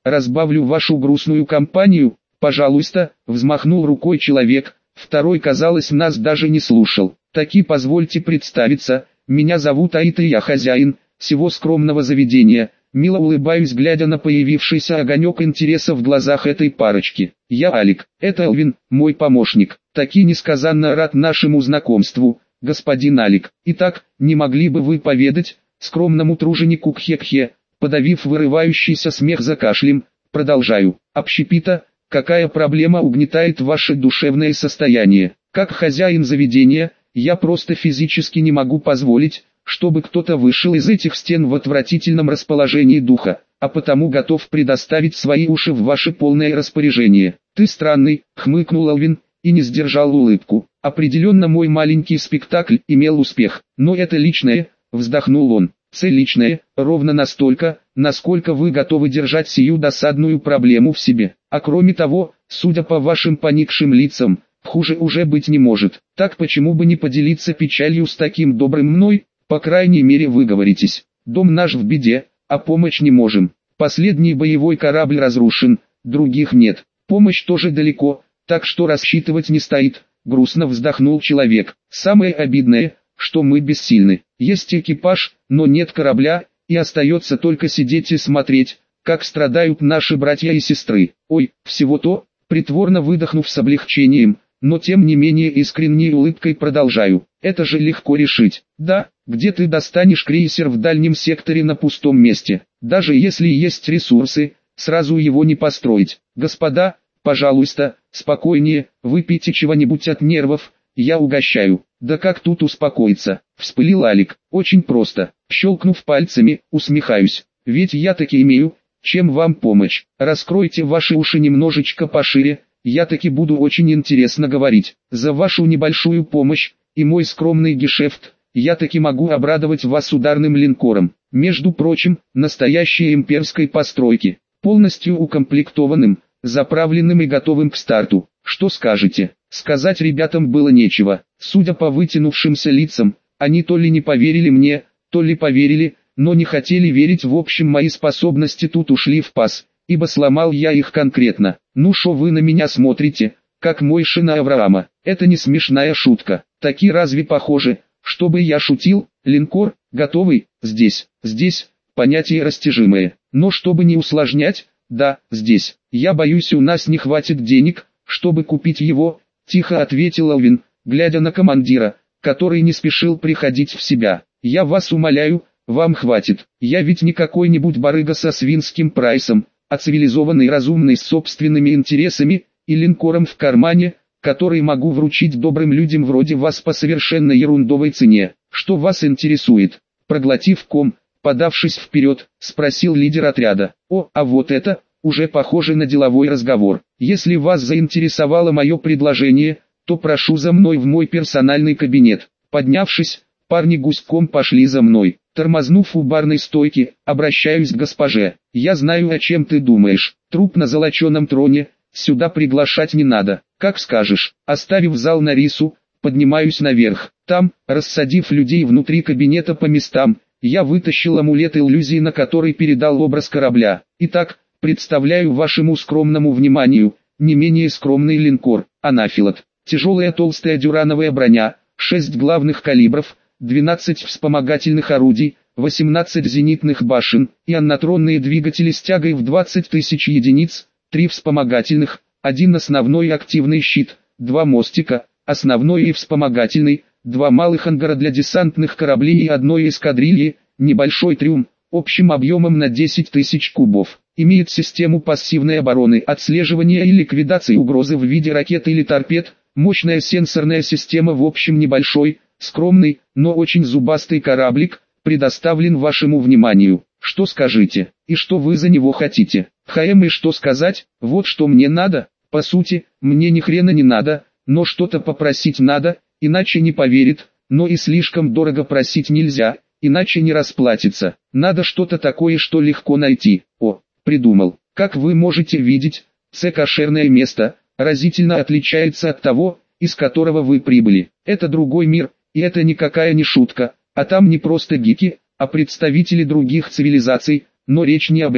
разбавлю вашу грустную компанию, пожалуйста, взмахнул рукой человек, второй, казалось, нас даже не слушал. Таки позвольте представиться, меня зовут Аид, и я хозяин всего скромного заведения. Мило улыбаюсь, глядя на появившийся огонек интереса в глазах этой парочки. Я Алик, это Элвин, мой помощник. Таки несказанно рад нашему знакомству, господин Алик. Итак, не могли бы вы поведать скромному труженику Кхе-Кхе, подавив вырывающийся смех за кашлем, продолжаю. Общепита, какая проблема угнетает ваше душевное состояние? Как хозяин заведения, я просто физически не могу позволить, чтобы кто-то вышел из этих стен в отвратительном расположении духа, а потому готов предоставить свои уши в ваше полное распоряжение. Ты странный, хмыкнул Элвин, и не сдержал улыбку. Определенно мой маленький спектакль имел успех, но это личное, вздохнул он. Цель личная, ровно настолько, насколько вы готовы держать сию досадную проблему в себе. А кроме того, судя по вашим поникшим лицам, хуже уже быть не может. Так почему бы не поделиться печалью с таким добрым мной? По крайней мере вы говоритесь. Дом наш в беде, а помочь не можем. Последний боевой корабль разрушен, других нет. Помощь тоже далеко, так что рассчитывать не стоит. Грустно вздохнул человек. Самое обидное, что мы бессильны. Есть экипаж, но нет корабля, и остается только сидеть и смотреть, как страдают наши братья и сестры. Ой, всего то, притворно выдохнув с облегчением, но тем не менее искренней улыбкой продолжаю. Это же легко решить. Да, где ты достанешь крейсер в дальнем секторе на пустом месте? Даже если есть ресурсы, сразу его не построить. Господа, пожалуйста, спокойнее, выпейте чего-нибудь от нервов, я угощаю. Да как тут успокоиться? Вспылил Алик. Очень просто. Щелкнув пальцами, усмехаюсь. Ведь я таки имею, чем вам помочь. Раскройте ваши уши немножечко пошире, я таки буду очень интересно говорить. За вашу небольшую помощь и мой скромный гешефт, я таки могу обрадовать вас ударным линкором. Между прочим, настоящей имперской постройки, полностью укомплектованным, заправленным и готовым к старту. Что скажете? Сказать ребятам было нечего. Судя по вытянувшимся лицам, они то ли не поверили мне, то ли поверили, но не хотели верить. В общем, мои способности тут ушли в пас, ибо сломал я их конкретно. Ну шо вы на меня смотрите, как Мойши на Авраама? Это не смешная шутка. Таки разве похоже, чтобы я шутил? Линкор, готовый, здесь, здесь, понятие растяжимое. Но чтобы не усложнять, да, здесь. Я боюсь, у нас не хватит денег, чтобы купить его, тихо ответил Элвин, глядя на командира, который не спешил приходить в себя. Я вас умоляю, вам хватит. Я ведь не какой-нибудь барыга со свинским прайсом, а цивилизованный разумный с собственными интересами и линкором в кармане, который могу вручить добрым людям вроде вас по совершенно ерундовой цене. Что вас интересует? Проглотив ком, подавшись вперед, спросил лидер отряда. О, а вот это уже похоже на деловой разговор. Если вас заинтересовало мое предложение, то прошу за мной в мой персональный кабинет. Поднявшись, парни гуськом пошли за мной. Тормознув у барной стойки, обращаюсь к госпоже. Я знаю, о чем ты думаешь. Труп на золоченом троне, сюда приглашать не надо. Как скажешь. Оставив зал на рису, поднимаюсь наверх. Там, рассадив людей внутри кабинета по местам, я вытащил амулет иллюзии, на который передал образ корабля. Итак, представляю вашему скромному вниманию, не менее скромный линкор, Анафилот. Тяжелая толстая дюрановая броня, шесть главных калибров, двенадцать вспомогательных орудий, восемнадцать зенитных башен, ионнотронные двигатели с тягой в двадцать тысяч единиц, три вспомогательных, один основной активный щит, два мостика, основной и вспомогательный, два малых ангара для десантных кораблей и одной эскадрильи, небольшой трюм, общим объемом на десять тысяч кубов. Имеет систему пассивной обороны, отслеживания и ликвидации угрозы в виде ракет или торпед, мощная сенсорная система. В общем, небольшой, скромный, но очень зубастый кораблик, предоставлен вашему вниманию. Что скажите, и что вы за него хотите? Хм, и что сказать? Вот что мне надо. По сути, мне ни хрена не надо, но что-то попросить надо, иначе не поверит, но и слишком дорого просить нельзя, иначе не расплатится. Надо что-то такое, что легко найти. О, придумал. Как вы можете видеть, це кошерное место разительно отличается от того, из которого вы прибыли. Это другой мир, и это никакая не шутка, а там не просто гики, а представители других цивилизаций, но речь не об этом.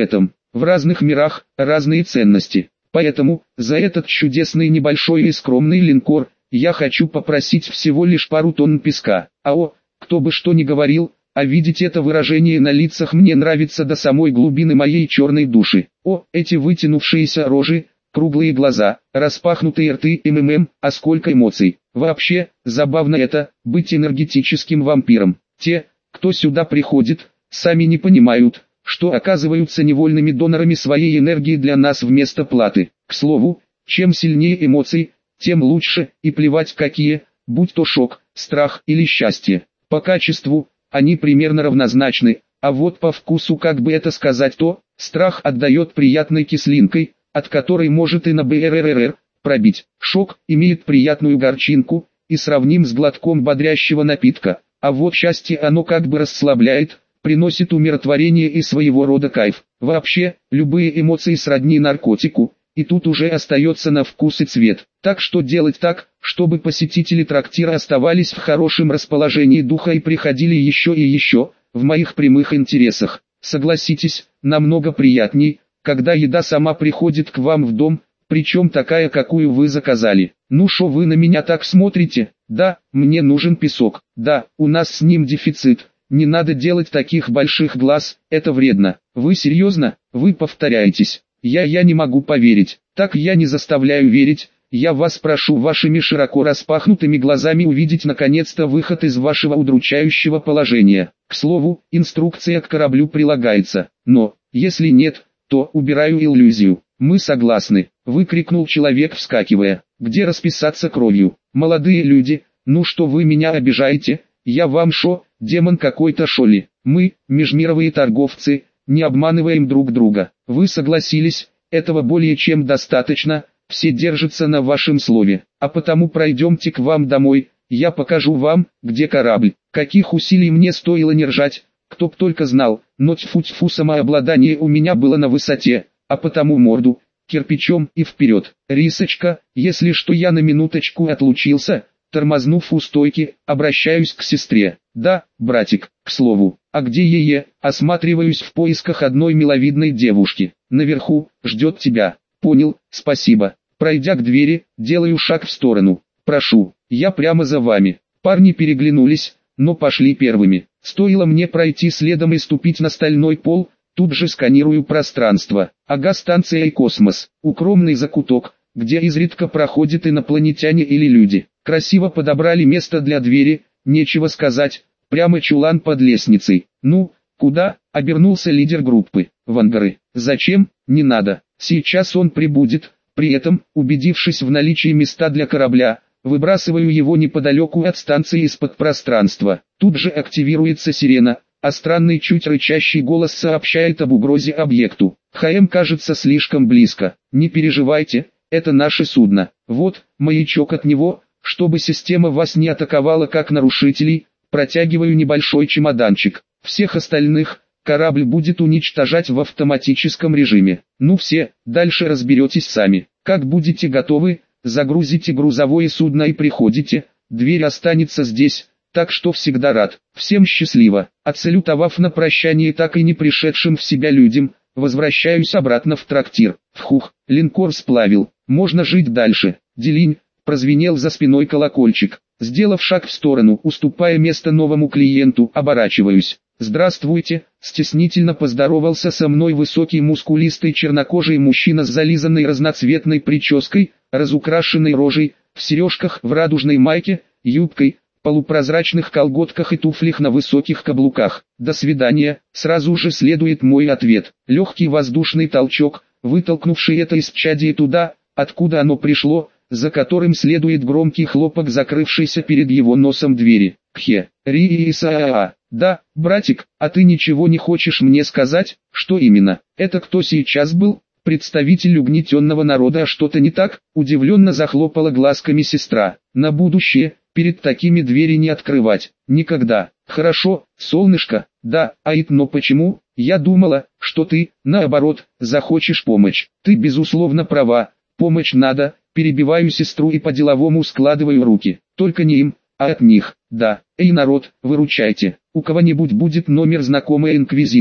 В разных мирах разные ценности. Поэтому, за этот чудесный небольшой и скромный линкор, я хочу попросить всего лишь пару тонн песка. А о, кто бы что ни говорил, а видеть это выражение на лицах мне нравится до самой глубины моей черной души. О, эти вытянувшиеся рожи, круглые глаза, распахнутые рты, ммм, а сколько эмоций. Вообще, забавно это, быть энергетическим вампиром. Те, кто сюда приходит, сами не понимают, что оказываются невольными донорами своей энергии для нас вместо платы. К слову, чем сильнее эмоций, тем лучше, и плевать какие, будь то шок, страх или счастье. По качеству, они примерно равнозначны, а вот по вкусу, как бы это сказать, то, страх отдает приятной кислинкой, от которой может и на БРРР пробить. Шок имеет приятную горчинку, и сравним с глотком бодрящего напитка, а вот счастье оно как бы расслабляет, приносит умиротворение и своего рода кайф. Вообще, любые эмоции сродни наркотику, и тут уже остается на вкус и цвет. Так что делать так, чтобы посетители трактира оставались в хорошем расположении духа и приходили еще и еще, в моих прямых интересах. Согласитесь, намного приятней, когда еда сама приходит к вам в дом, причем такая, какую вы заказали. Ну шо вы на меня так смотрите? Да, мне нужен песок. Да, у нас с ним дефицит. Не надо делать таких больших глаз, это вредно. Вы серьезно? Вы повторяетесь. Я я не могу поверить. Так я не заставляю верить. Я вас прошу вашими широко распахнутыми глазами увидеть наконец-то выход из вашего удручающего положения. К слову, инструкция к кораблю прилагается. Но, если нет, то убираю иллюзию. Мы согласны, выкрикнул человек, вскакивая. Где расписаться кровью? Молодые люди, ну что вы меня обижаете? Я вам шо, демон какой-то шо ли? Мы, межмировые торговцы, не обманываем друг друга. Вы согласились, этого более чем достаточно, все держатся на вашем слове. А потому пройдемте к вам домой, я покажу вам, где корабль. Каких усилий мне стоило не ржать, кто б только знал, но тьфу-тьфу, самообладание у меня было на высоте, а потому морду, кирпичом и вперед. Рисочка, если что, я на минуточку отлучился, тормознув у стойки, обращаюсь к сестре. Да, братик, к слову, а где Е-Е? Осматриваюсь в поисках одной миловидной девушки. Наверху, ждет тебя. Понял, спасибо. Пройдя к двери, делаю шаг в сторону. Прошу, я прямо за вами. Парни переглянулись, но пошли первыми. Стоило мне пройти следом и ступить на стальной пол, тут же сканирую пространство. Ага, станция и космос. Укромный закуток, где изредка проходят инопланетяне или люди. Красиво подобрали место для двери, нечего сказать, прямо чулан под лестницей. Ну, куда? Обернулся лидер группы. В ангары. Зачем? Не надо. Сейчас он прибудет. При этом, убедившись в наличии места для корабля, выбрасываю его неподалеку от станции из-под пространства. Тут же активируется сирена, а странный чуть рычащий голос сообщает об угрозе объекту. ХМ кажется слишком близко. Не переживайте, это наше судно. Вот, маячок от него, чтобы система вас не атаковала как нарушителей. Протягиваю небольшой чемоданчик. Всех остальных корабль будет уничтожать в автоматическом режиме. Ну все, дальше разберетесь сами. Как будете готовы, загрузите грузовое судно и приходите. Дверь останется здесь, так что всегда рад. Всем счастливо. Отсалютовав на прощание так и не пришедшим в себя людям, возвращаюсь обратно в трактир. Фух, линкор сплавил. Можно жить дальше. Делинь, прозвенел за спиной колокольчик. Сделав шаг в сторону, уступая место новому клиенту, оборачиваюсь. «Здравствуйте», стеснительно поздоровался со мной высокий мускулистый чернокожий мужчина с зализанной разноцветной прической, разукрашенной рожей, в сережках, в радужной майке, юбкой, полупрозрачных колготках и туфлях на высоких каблуках. «До свидания», сразу же следует мой ответ. Легкий воздушный толчок, вытолкнувший это исчадие туда, откуда оно пришло, за которым следует громкий хлопок закрывшейся перед его носом двери. Кхе, Ри-и-са-а-а. Да, братик, а ты ничего не хочешь мне сказать? Что именно? Это кто сейчас был? Представитель угнетенного народа, а что-то не так? Удивленно захлопала глазками сестра. На будущее, перед такими двери не открывать. Никогда. Хорошо, солнышко. Да, Аид, но почему? Я думала, что ты, наоборот, захочешь помочь. Ты безусловно права. Помощь надо. Перебиваю сестру и по-деловому складываю руки. Только не им, а от них. Да, эй народ, выручайте. У кого-нибудь будет номер знакомой инквизиции.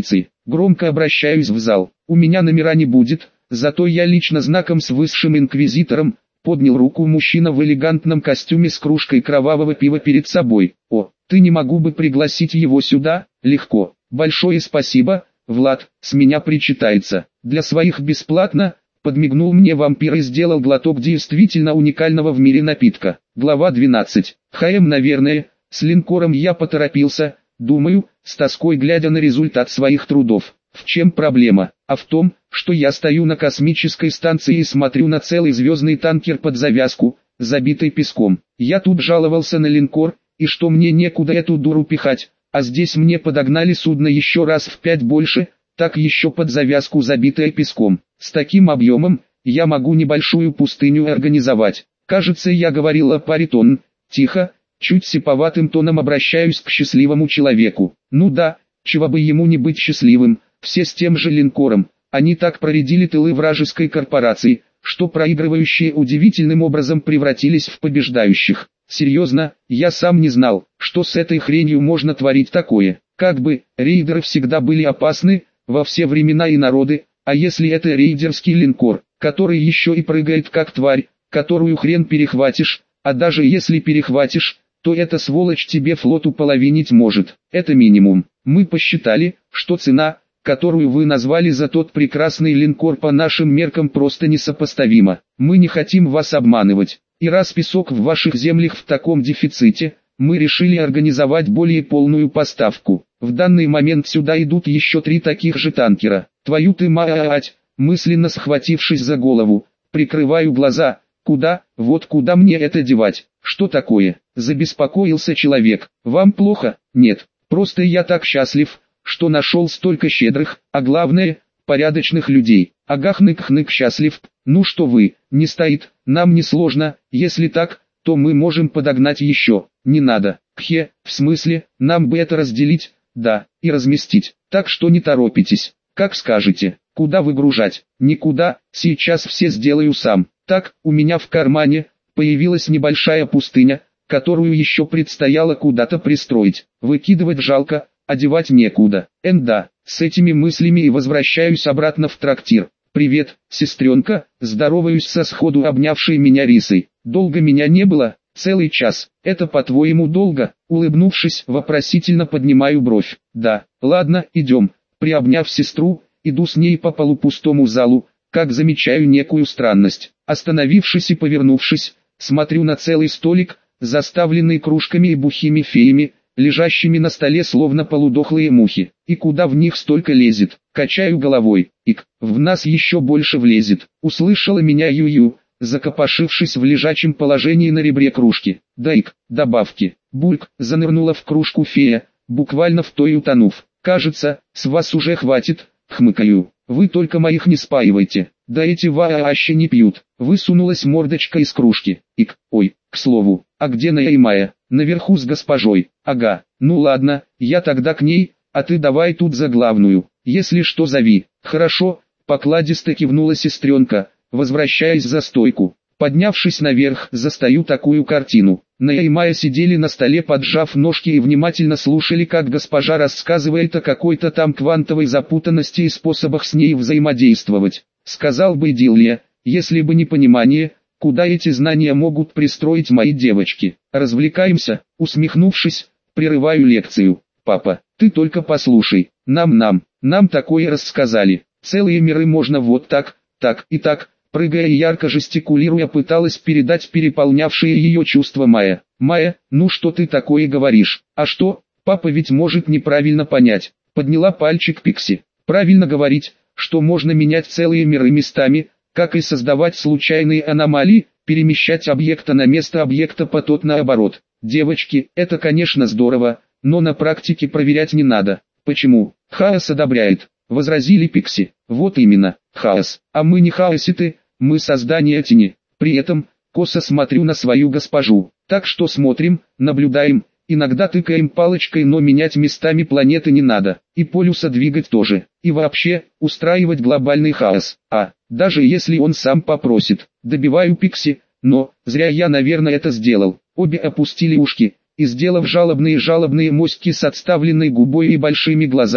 Громко обращаюсь в зал. У меня номера не будет, зато я лично знаком с высшим инквизитором. Поднял руку мужчина в элегантном костюме с кружкой кровавого пива перед собой. О, ты не могу бы пригласить его сюда? Легко. Большое спасибо, Влад, с меня причитается. Для своих бесплатно. Подмигнул мне вампир и сделал глоток действительно уникального в мире напитка. Глава двенадцать. ХМ, наверное, с линкором я поторопился, думаю, с тоской глядя на результат своих трудов. В чем проблема? А в том, что я стою на космической станции и смотрю на целый звездный танкер под завязку, забитый песком. Я тут жаловался на линкор, и что мне некуда эту дуру пихать, а здесь мне подогнали судно еще раз в пять больше, так еще под завязку забитое песком. С таким объемом, я могу небольшую пустыню организовать. Кажется, я говорил о паре тонн. Тихо, чуть сиповатым тоном обращаюсь к счастливому человеку. Ну да, чего бы ему не быть счастливым. Все с тем же линкором. Они так проредили тылы вражеской корпорации, что проигрывающие удивительным образом превратились в побеждающих. Серьезно, я сам не знал, что с этой хренью можно творить такое. Как бы, рейдеры всегда были опасны, во все времена и народы, а если это рейдерский линкор, который еще и прыгает как тварь, которую хрен перехватишь, а даже если перехватишь, то эта сволочь тебе флот уполовинить может. Это минимум. Мы посчитали, что цена, которую вы назвали за тот прекрасный линкор, по нашим меркам просто несопоставима. Мы не хотим вас обманывать. И раз песок в ваших землях в таком дефиците, мы решили организовать более полную поставку. В данный момент сюда идут еще три таких же танкера. Твою ты мать, мысленно схватившись за голову, прикрываю глаза. Куда, вот куда мне это девать? Что такое? Забеспокоился человек. Вам плохо? Нет, просто я так счастлив, что нашел столько щедрых, а главное, порядочных людей. Ага, хнык-хнык, счастлив. Ну что вы, не стоит, нам не сложно, если так, то мы можем подогнать еще. Не надо. Кхе, в смысле, нам бы это разделить, да, и разместить. Так что не торопитесь. Как скажете. Куда выгружать? Никуда, сейчас все сделаю сам. Так, у меня в кармане появилась небольшая пустыня, которую еще предстояло куда-то пристроить. Выкидывать жалко, одевать некуда. Энда, с этими мыслями и возвращаюсь обратно в трактир. «Привет, сестренка», здороваюсь со сходу обнявшей меня Рисой. «Долго меня не было?» «Целый час. Это по-твоему долго?» Улыбнувшись, вопросительно поднимаю бровь. «Да, ладно, идем». Приобняв сестру, иду с ней по полупустому залу, как замечаю некую странность. Остановившись и повернувшись, смотрю на целый столик, заставленный кружками и бухими феями, лежащими на столе словно полудохлые мухи. И куда в них столько лезет? Качаю головой. Ик, в нас еще больше влезет. Услышала меня Ю-Ю, закопошившись в лежачем положении на ребре кружки. Да ик, добавки. Бульк, занырнула в кружку фея, буквально в той утонув. Кажется, с вас уже хватит, хмыкаю. Вы только моих не спаивайте. Да эти вообще не пьют. Высунулась мордочка из кружки. Ик, ой, к слову, а где Наимая? Наверху с госпожой. Ага, ну ладно, я тогда к ней, а ты давай тут за главную. Если что, зови. Хорошо, покладисто кивнула сестренка, возвращаясь за стойку. Поднявшись наверх, застаю такую картину. Ная и Майя сидели на столе, поджав ножки, и внимательно слушали, как госпожа рассказывает о какой-то там квантовой запутанности и способах с ней взаимодействовать. Сказал бы Дилия, если бы не понимание, куда эти знания могут пристроить мои девочки. Развлекаемся, усмехнувшись, прерываю лекцию. Папа, ты только послушай, нам-нам, нам такое рассказали. Целые миры можно вот так, так и так. Прыгая и ярко жестикулируя, пыталась передать переполнявшие ее чувства Майя. «Майя, ну что ты такое говоришь? А что, папа ведь может неправильно понять». Подняла пальчик Пикси. «Правильно говорить, что можно менять целые миры местами, как и создавать случайные аномалии, перемещать объекта на место объекта, по тот наоборот. Девочки, это конечно здорово, но на практике проверять не надо». «Почему? Хаос одобряет», — возразили Пикси. «Вот именно, хаос. А мы не хаоситы, мы создание тени». При этом, косо смотрю на свою госпожу. Так что смотрим, наблюдаем, иногда тыкаем палочкой, но менять местами планеты не надо. И полюса двигать тоже. И вообще, устраивать глобальный хаос. А, даже если он сам попросит. Добиваю Пикси, но, зря я, наверное, это сделал. Обе опустили ушки, и, сделав жалобные-жалобные моськи с отставленной губой и большими глазами,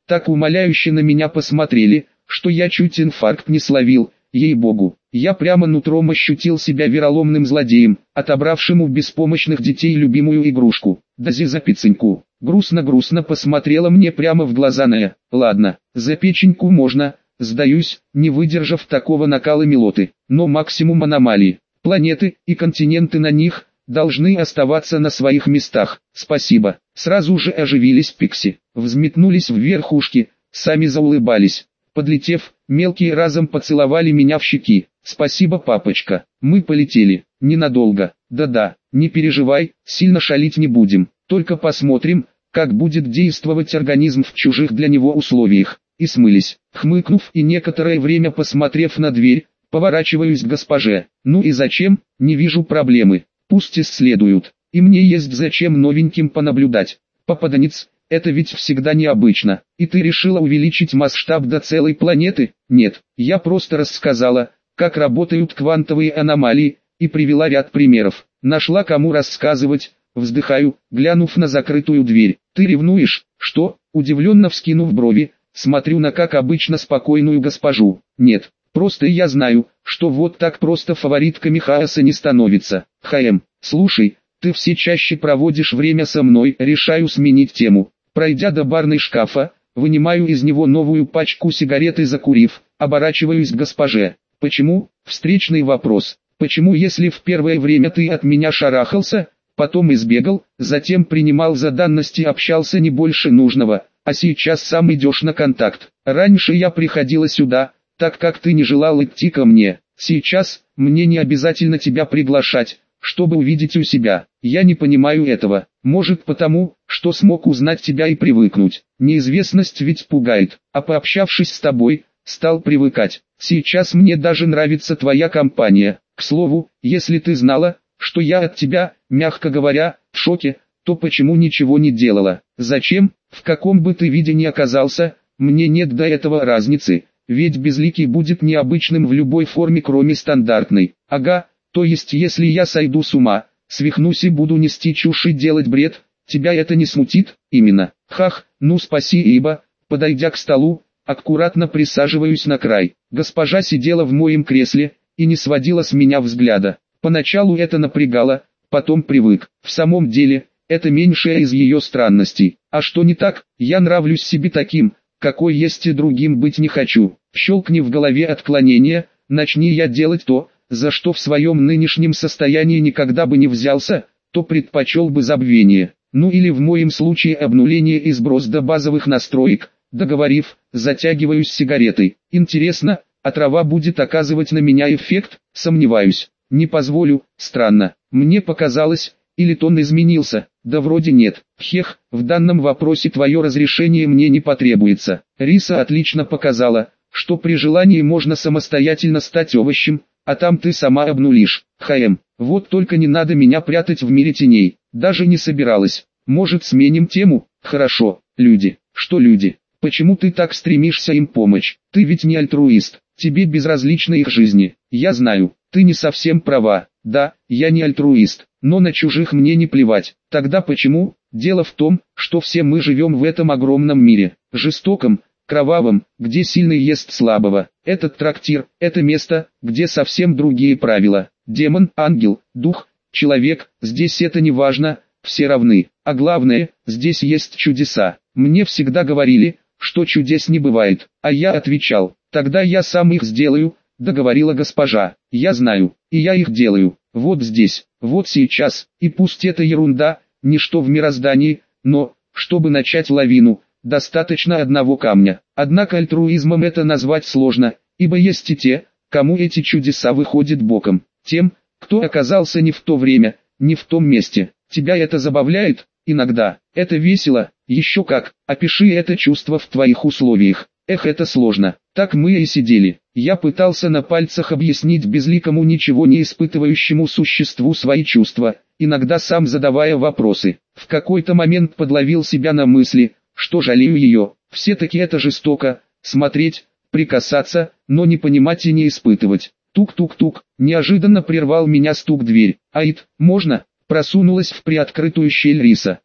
так умоляюще на меня посмотрели, что я чуть инфаркт не словил, ей-богу. Я прямо нутром ощутил себя вероломным злодеем, отобравшим у беспомощных детей любимую игрушку. Да зи за пицценьку. Грустно-грустно посмотрела мне прямо в глаза Ная. Ладно, за печеньку можно, сдаюсь, не выдержав такого накала милоты. Но максимум аномалии. Планеты и континенты на них должны оставаться на своих местах. Спасибо. Сразу же оживились пикси. Взметнулись в верхушки, сами заулыбались. Подлетев, мелкие разом поцеловали меня в щеки. «Спасибо, папочка, мы полетели, ненадолго, да-да, не переживай, сильно шалить не будем, только посмотрим, как будет действовать организм в чужих для него условиях». И смылись. Хмыкнув и некоторое время посмотрев на дверь, поворачиваюсь к госпоже. «Ну и зачем? Не вижу проблемы, пусть исследуют, и мне есть зачем новеньким понаблюдать. Попаданец, это ведь всегда необычно. И ты решила увеличить масштаб до целой планеты?» «Нет, я просто рассказала, как работают квантовые аномалии, и привела ряд примеров. Нашла кому рассказывать». Вздыхаю, глянув на закрытую дверь. «Ты ревнуешь?» «Что?» Удивленно вскинув брови, смотрю на как обычно спокойную госпожу. «Нет, просто я знаю, что вот так просто фаворитками хаоса не становится. Хм, слушай, ты все чаще проводишь время со мной». Решаю сменить тему. Пройдя до барной шкафа, вынимаю из него новую пачку сигарет и закурив, оборачиваюсь к госпоже. «Почему?» Встречный вопрос. «Почему, если в первое время ты от меня шарахался, потом избегал, затем принимал за данность и общался не больше нужного, а сейчас сам идешь на контакт? Раньше я приходила сюда, так как ты не желал идти ко мне. Сейчас, мне не обязательно тебя приглашать, чтобы увидеть у себя. Я не понимаю этого. Может потому, что смог узнать тебя и привыкнуть. Неизвестность ведь пугает, а пообщавшись с тобой, стал привыкать. Сейчас мне даже нравится твоя компания. К слову, если ты знала, что я от тебя, мягко говоря, в шоке, то почему ничего не делала? Зачем? В каком бы ты виде ни оказался, мне нет до этого разницы, ведь безликий будет необычным в любой форме, кроме стандартной. Ага, то есть если я сойду с ума, свихнусь и буду нести чушь и делать бред, тебя это не смутит? Именно. Хах, ну спасибо. Подойдя к столу, аккуратно присаживаюсь на край. Госпожа сидела в моем кресле и не сводила с меня взгляда. Поначалу это напрягало, потом привык. В самом деле, это меньшая из ее странностей. А что не так? Я нравлюсь себе таким, какой есть, и другим быть не хочу. Щелкни в голове отклонения, начни я делать то, за что в своем нынешнем состоянии никогда бы не взялся, то предпочел бы забвение. Ну или в моем случае обнуление и сброс до базовых настроек. Договорив, затягиваюсь сигаретой. Интересно, а трава будет оказывать на меня эффект? Сомневаюсь. Не позволю. Странно. Мне показалось, или тон изменился. Да вроде нет. Хех, в данном вопросе твое разрешение мне не потребуется. Риса отлично показала, что при желании можно самостоятельно стать овощем, а там ты сама обнулишь. Хм, вот только не надо меня прятать в мире теней. Даже не собиралась. Может, сменим тему? Хорошо. Люди. Что люди? Почему ты так стремишься им помочь? Ты ведь не альтруист. Тебе безразличны их жизни. Я знаю, ты не совсем права. Да, я не альтруист, но на чужих мне не плевать. Тогда почему? Дело в том, что все мы живем в этом огромном мире. Жестоком, кровавом, где сильный ест слабого. Этот трактир, это место, где совсем другие правила. Демон, ангел, дух, человек, здесь это не важно, все равны. А главное, здесь есть чудеса. Мне всегда говорили, что чудес не бывает, а я отвечал, тогда я сам их сделаю, договорила госпожа. Я знаю, и я их делаю, вот здесь, вот сейчас, и пусть это ерунда, ничто в мироздании, но, чтобы начать лавину, достаточно одного камня. Однако альтруизмом это назвать сложно, ибо есть и те, кому эти чудеса выходят боком, тем, кто оказался не в то время, не в том месте. Тебя это забавляет? Иногда. Это весело? Еще как. Опиши это чувство в твоих условиях. Эх, это сложно. Так мы и сидели. Я пытался на пальцах объяснить безликому, ничего не испытывающему существу свои чувства, иногда сам задавая вопросы. В какой-то момент подловил себя на мысли, что жалею ее. Все-таки это жестоко, смотреть, прикасаться, но не понимать и не испытывать. Тук-тук-тук, неожиданно прервал меня стук дверь. Аид, можно? Просунулась в приоткрытую щель Риса.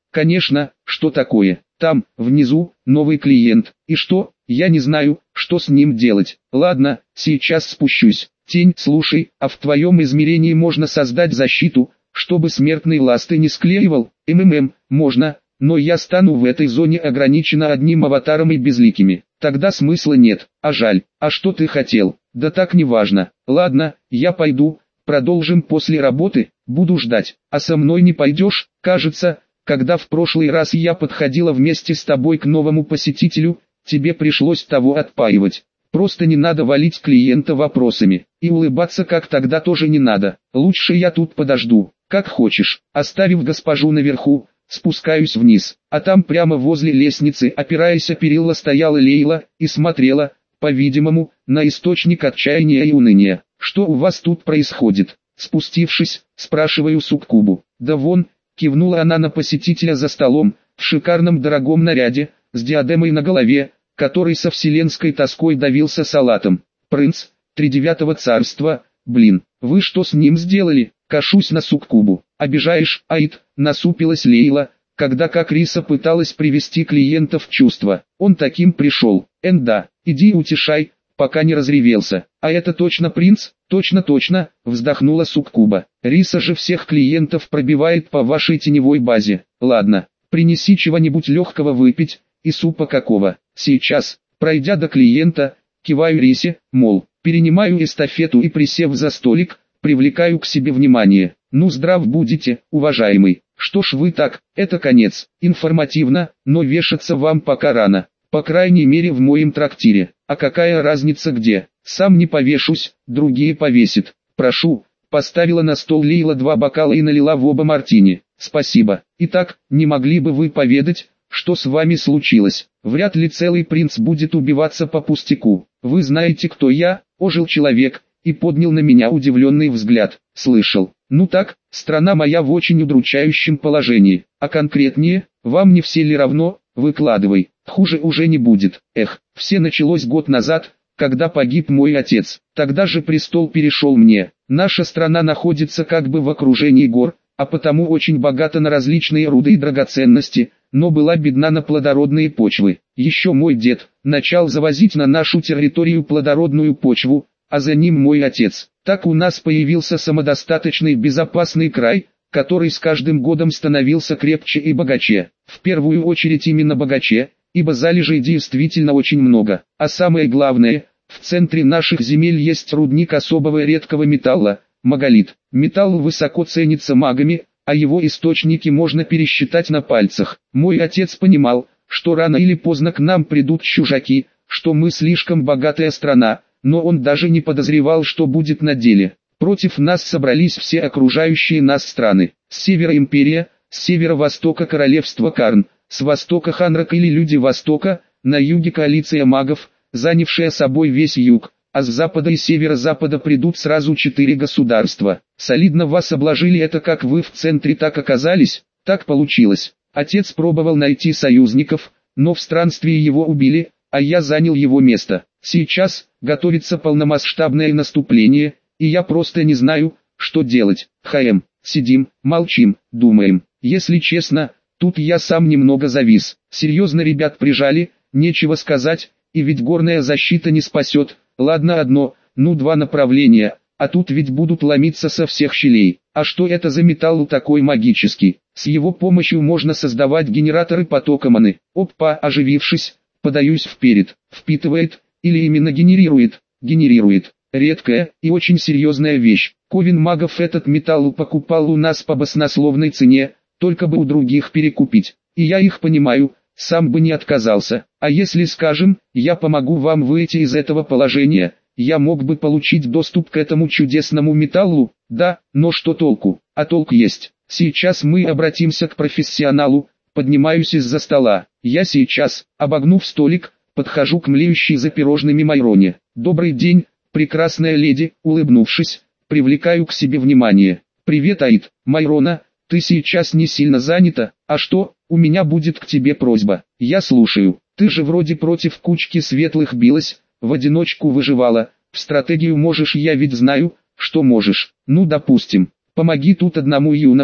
Конечно, что такое? Там, внизу, новый клиент. И что? Я не знаю, что с ним делать. Ладно, сейчас спущусь. Тень, слушай, а в твоем измерении можно создать защиту, чтобы смертный ласты не склеивал? МММ, можно, но я стану в этой зоне ограничена одним аватаром и безликими. Тогда смысла нет, а жаль. А что ты хотел? Да так не важно. Ладно, я пойду, продолжим после работы, буду ждать. А со мной не пойдешь? Кажется, когда в прошлый раз я подходила вместе с тобой к новому посетителю, тебе пришлось того отпаивать. Просто не надо валить клиента вопросами. И улыбаться как тогда тоже не надо. Лучше я тут подожду, как хочешь. Оставив госпожу наверху, спускаюсь вниз. А там прямо возле лестницы, опираясь о перила, стояла Лейла и смотрела, по-видимому, на источник отчаяния и уныния. «Что у вас тут происходит?» Спустившись, спрашиваю Суккубу. «Да вон», кивнула она на посетителя за столом, в шикарном дорогом наряде, с диадемой на голове, который со вселенской тоской давился салатом. «Принц, тридевятого царства, блин, вы что с ним сделали?» Кашусь на Суккубу. «Обижаешь, Аид», насупилась Лейла, когда как Риса пыталась привести клиента в чувство. «Он таким пришел. Энда, иди утешай, пока не разревелся». «А это точно принц?» «Точно-точно», вздохнула Суккуба. «Риса же всех клиентов пробивает по вашей теневой базе. Ладно, принеси чего-нибудь легкого выпить, и супа какого. Сейчас». Пройдя до клиента, киваю Рисе, мол, перенимаю эстафету и, присев за столик, привлекаю к себе внимание. «Ну здрав будете, уважаемый. Что ж вы так, это конец. Информативно, но вешаться вам пока рано. По крайней мере в моем трактире. А какая разница где? Сам не повешусь, другие повесят. Прошу». Поставила на стол Лейла два бокала и налила в оба мартини. «Спасибо. Итак, не могли бы вы поведать, что с вами случилось? Вряд ли целый принц будет убиваться по пустяку. Вы знаете, кто я?» Ожил человек и поднял на меня удивленный взгляд. «Слышал. Ну так, страна моя в очень удручающем положении. А конкретнее, вам не все ли равно? Выкладывай. Хуже уже не будет. Эх, все началось год назад, когда погиб мой отец. Тогда же престол перешел мне. Наша страна находится как бы в окружении гор, а потому очень богата на различные руды и драгоценности, но была бедна на плодородные почвы. Еще мой дед начал завозить на нашу территорию плодородную почву, а за ним мой отец. Так у нас появился самодостаточный безопасный край, который с каждым годом становился крепче и богаче. В первую очередь именно богаче, ибо залежей действительно очень много. А самое главное, в центре наших земель есть рудник особого редкого металла – маголит. Металл высоко ценится магами, а его источники можно пересчитать на пальцах. Мой отец понимал, что рано или поздно к нам придут чужаки, что мы слишком богатая страна, но он даже не подозревал, что будет на деле. Против нас собрались все окружающие нас страны. С севера империя, с северо-востока королевство Карн, с востока Ханрак или люди Востока, на юге коалиция магов, занявшая собой весь юг, а с запада и северо-запада придут сразу четыре государства. Солидно вас обложили, это как вы в центре так оказались, так получилось. Отец пробовал найти союзников, но в странстве его убили, а я занял его место. Сейчас готовится полномасштабное наступление, и я просто не знаю, что делать. Хм, сидим, молчим, думаем. Если честно, тут я сам немного завис. Серьезно ребят прижали, нечего сказать, и ведь горная защита не спасет. Ладно одно, ну два направления, а тут ведь будут ломиться со всех щелей. А что это за металл такой магический? С его помощью можно создавать генераторы потока маны. Опа, оживившись, подаюсь вперед. Впитывает, или именно генерирует? Генерирует. Редкая и очень серьезная вещь. Ковен магов этот металл покупал у нас по баснословной цене, только бы у других перекупить. И я их понимаю, сам бы не отказался. А если, скажем, я помогу вам выйти из этого положения, я мог бы получить доступ к этому чудесному металлу? Да, но что толку? А толк есть. Сейчас мы обратимся к профессионалу. Поднимаюсь из-за стола. Я сейчас, обогнув столик, подхожу к млеющей за пирожными Майроне. «Добрый день, прекрасная леди», улыбнувшись, привлекаю к себе внимание. «Привет, Аид». «Майрона, ты сейчас не сильно занята? А что, у меня будет к тебе просьба». «Я слушаю. Ты же вроде против кучки светлых билась, в одиночку выживала. В стратегию можешь, я ведь знаю, что можешь. Ну допустим, помоги тут одному юноше,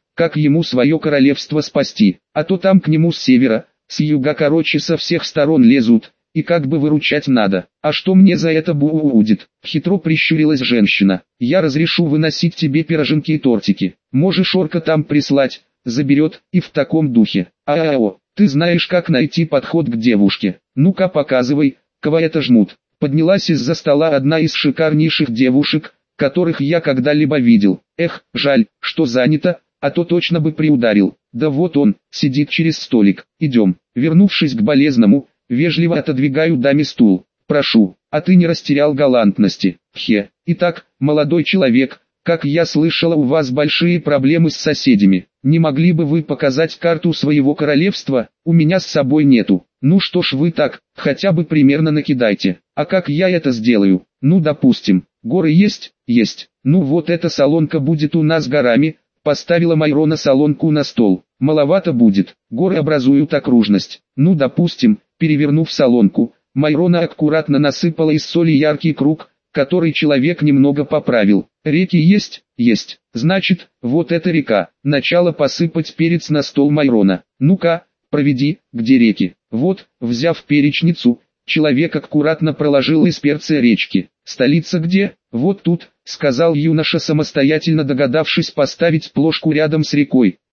как ему свое королевство спасти, а то там к нему с севера, с юга короче со всех сторон лезут, и как бы выручать надо. А что мне за это будет? Хитро прищурилась женщина. Я разрешу выносить тебе пироженки и тортики. Можешь орка там прислать, заберет, и в таком духе. Ао, ты знаешь как найти подход к девушке. Ну-ка показывай, кого это жмут. Поднялась из-за стола одна из шикарнейших девушек, которых я когда-либо видел. Эх, жаль, что занято, а то точно бы приударил. Да вот он, сидит через столик. Идем. Вернувшись к болезному, вежливо отодвигаю даме стул. Прошу, а ты не растерял галантности. Хе. Итак, молодой человек, как я слышала, у вас большие проблемы с соседями. Не могли бы вы показать карту своего королевства? У меня с собой нету. Ну что ж вы так, хотя бы примерно накидайте. А как я это сделаю? Ну допустим, горы есть? Есть. Ну вот эта солонка будет у нас горами. Поставила Майрона солонку на стол. Маловато будет, горы образуют окружность. Ну допустим, перевернув солонку, Майрона аккуратно насыпала из соли яркий круг, который человек немного поправил. Реки есть? Есть. Значит, вот эта река. Начало посыпать перец на стол Майрона. Ну-ка, проведи, где реки. Вот, взяв перечницу, человек аккуратно проложил из перца речки. Столица где? Вот тут, сказал юноша, самостоятельно догадавшись поставить плошку рядом с рекой.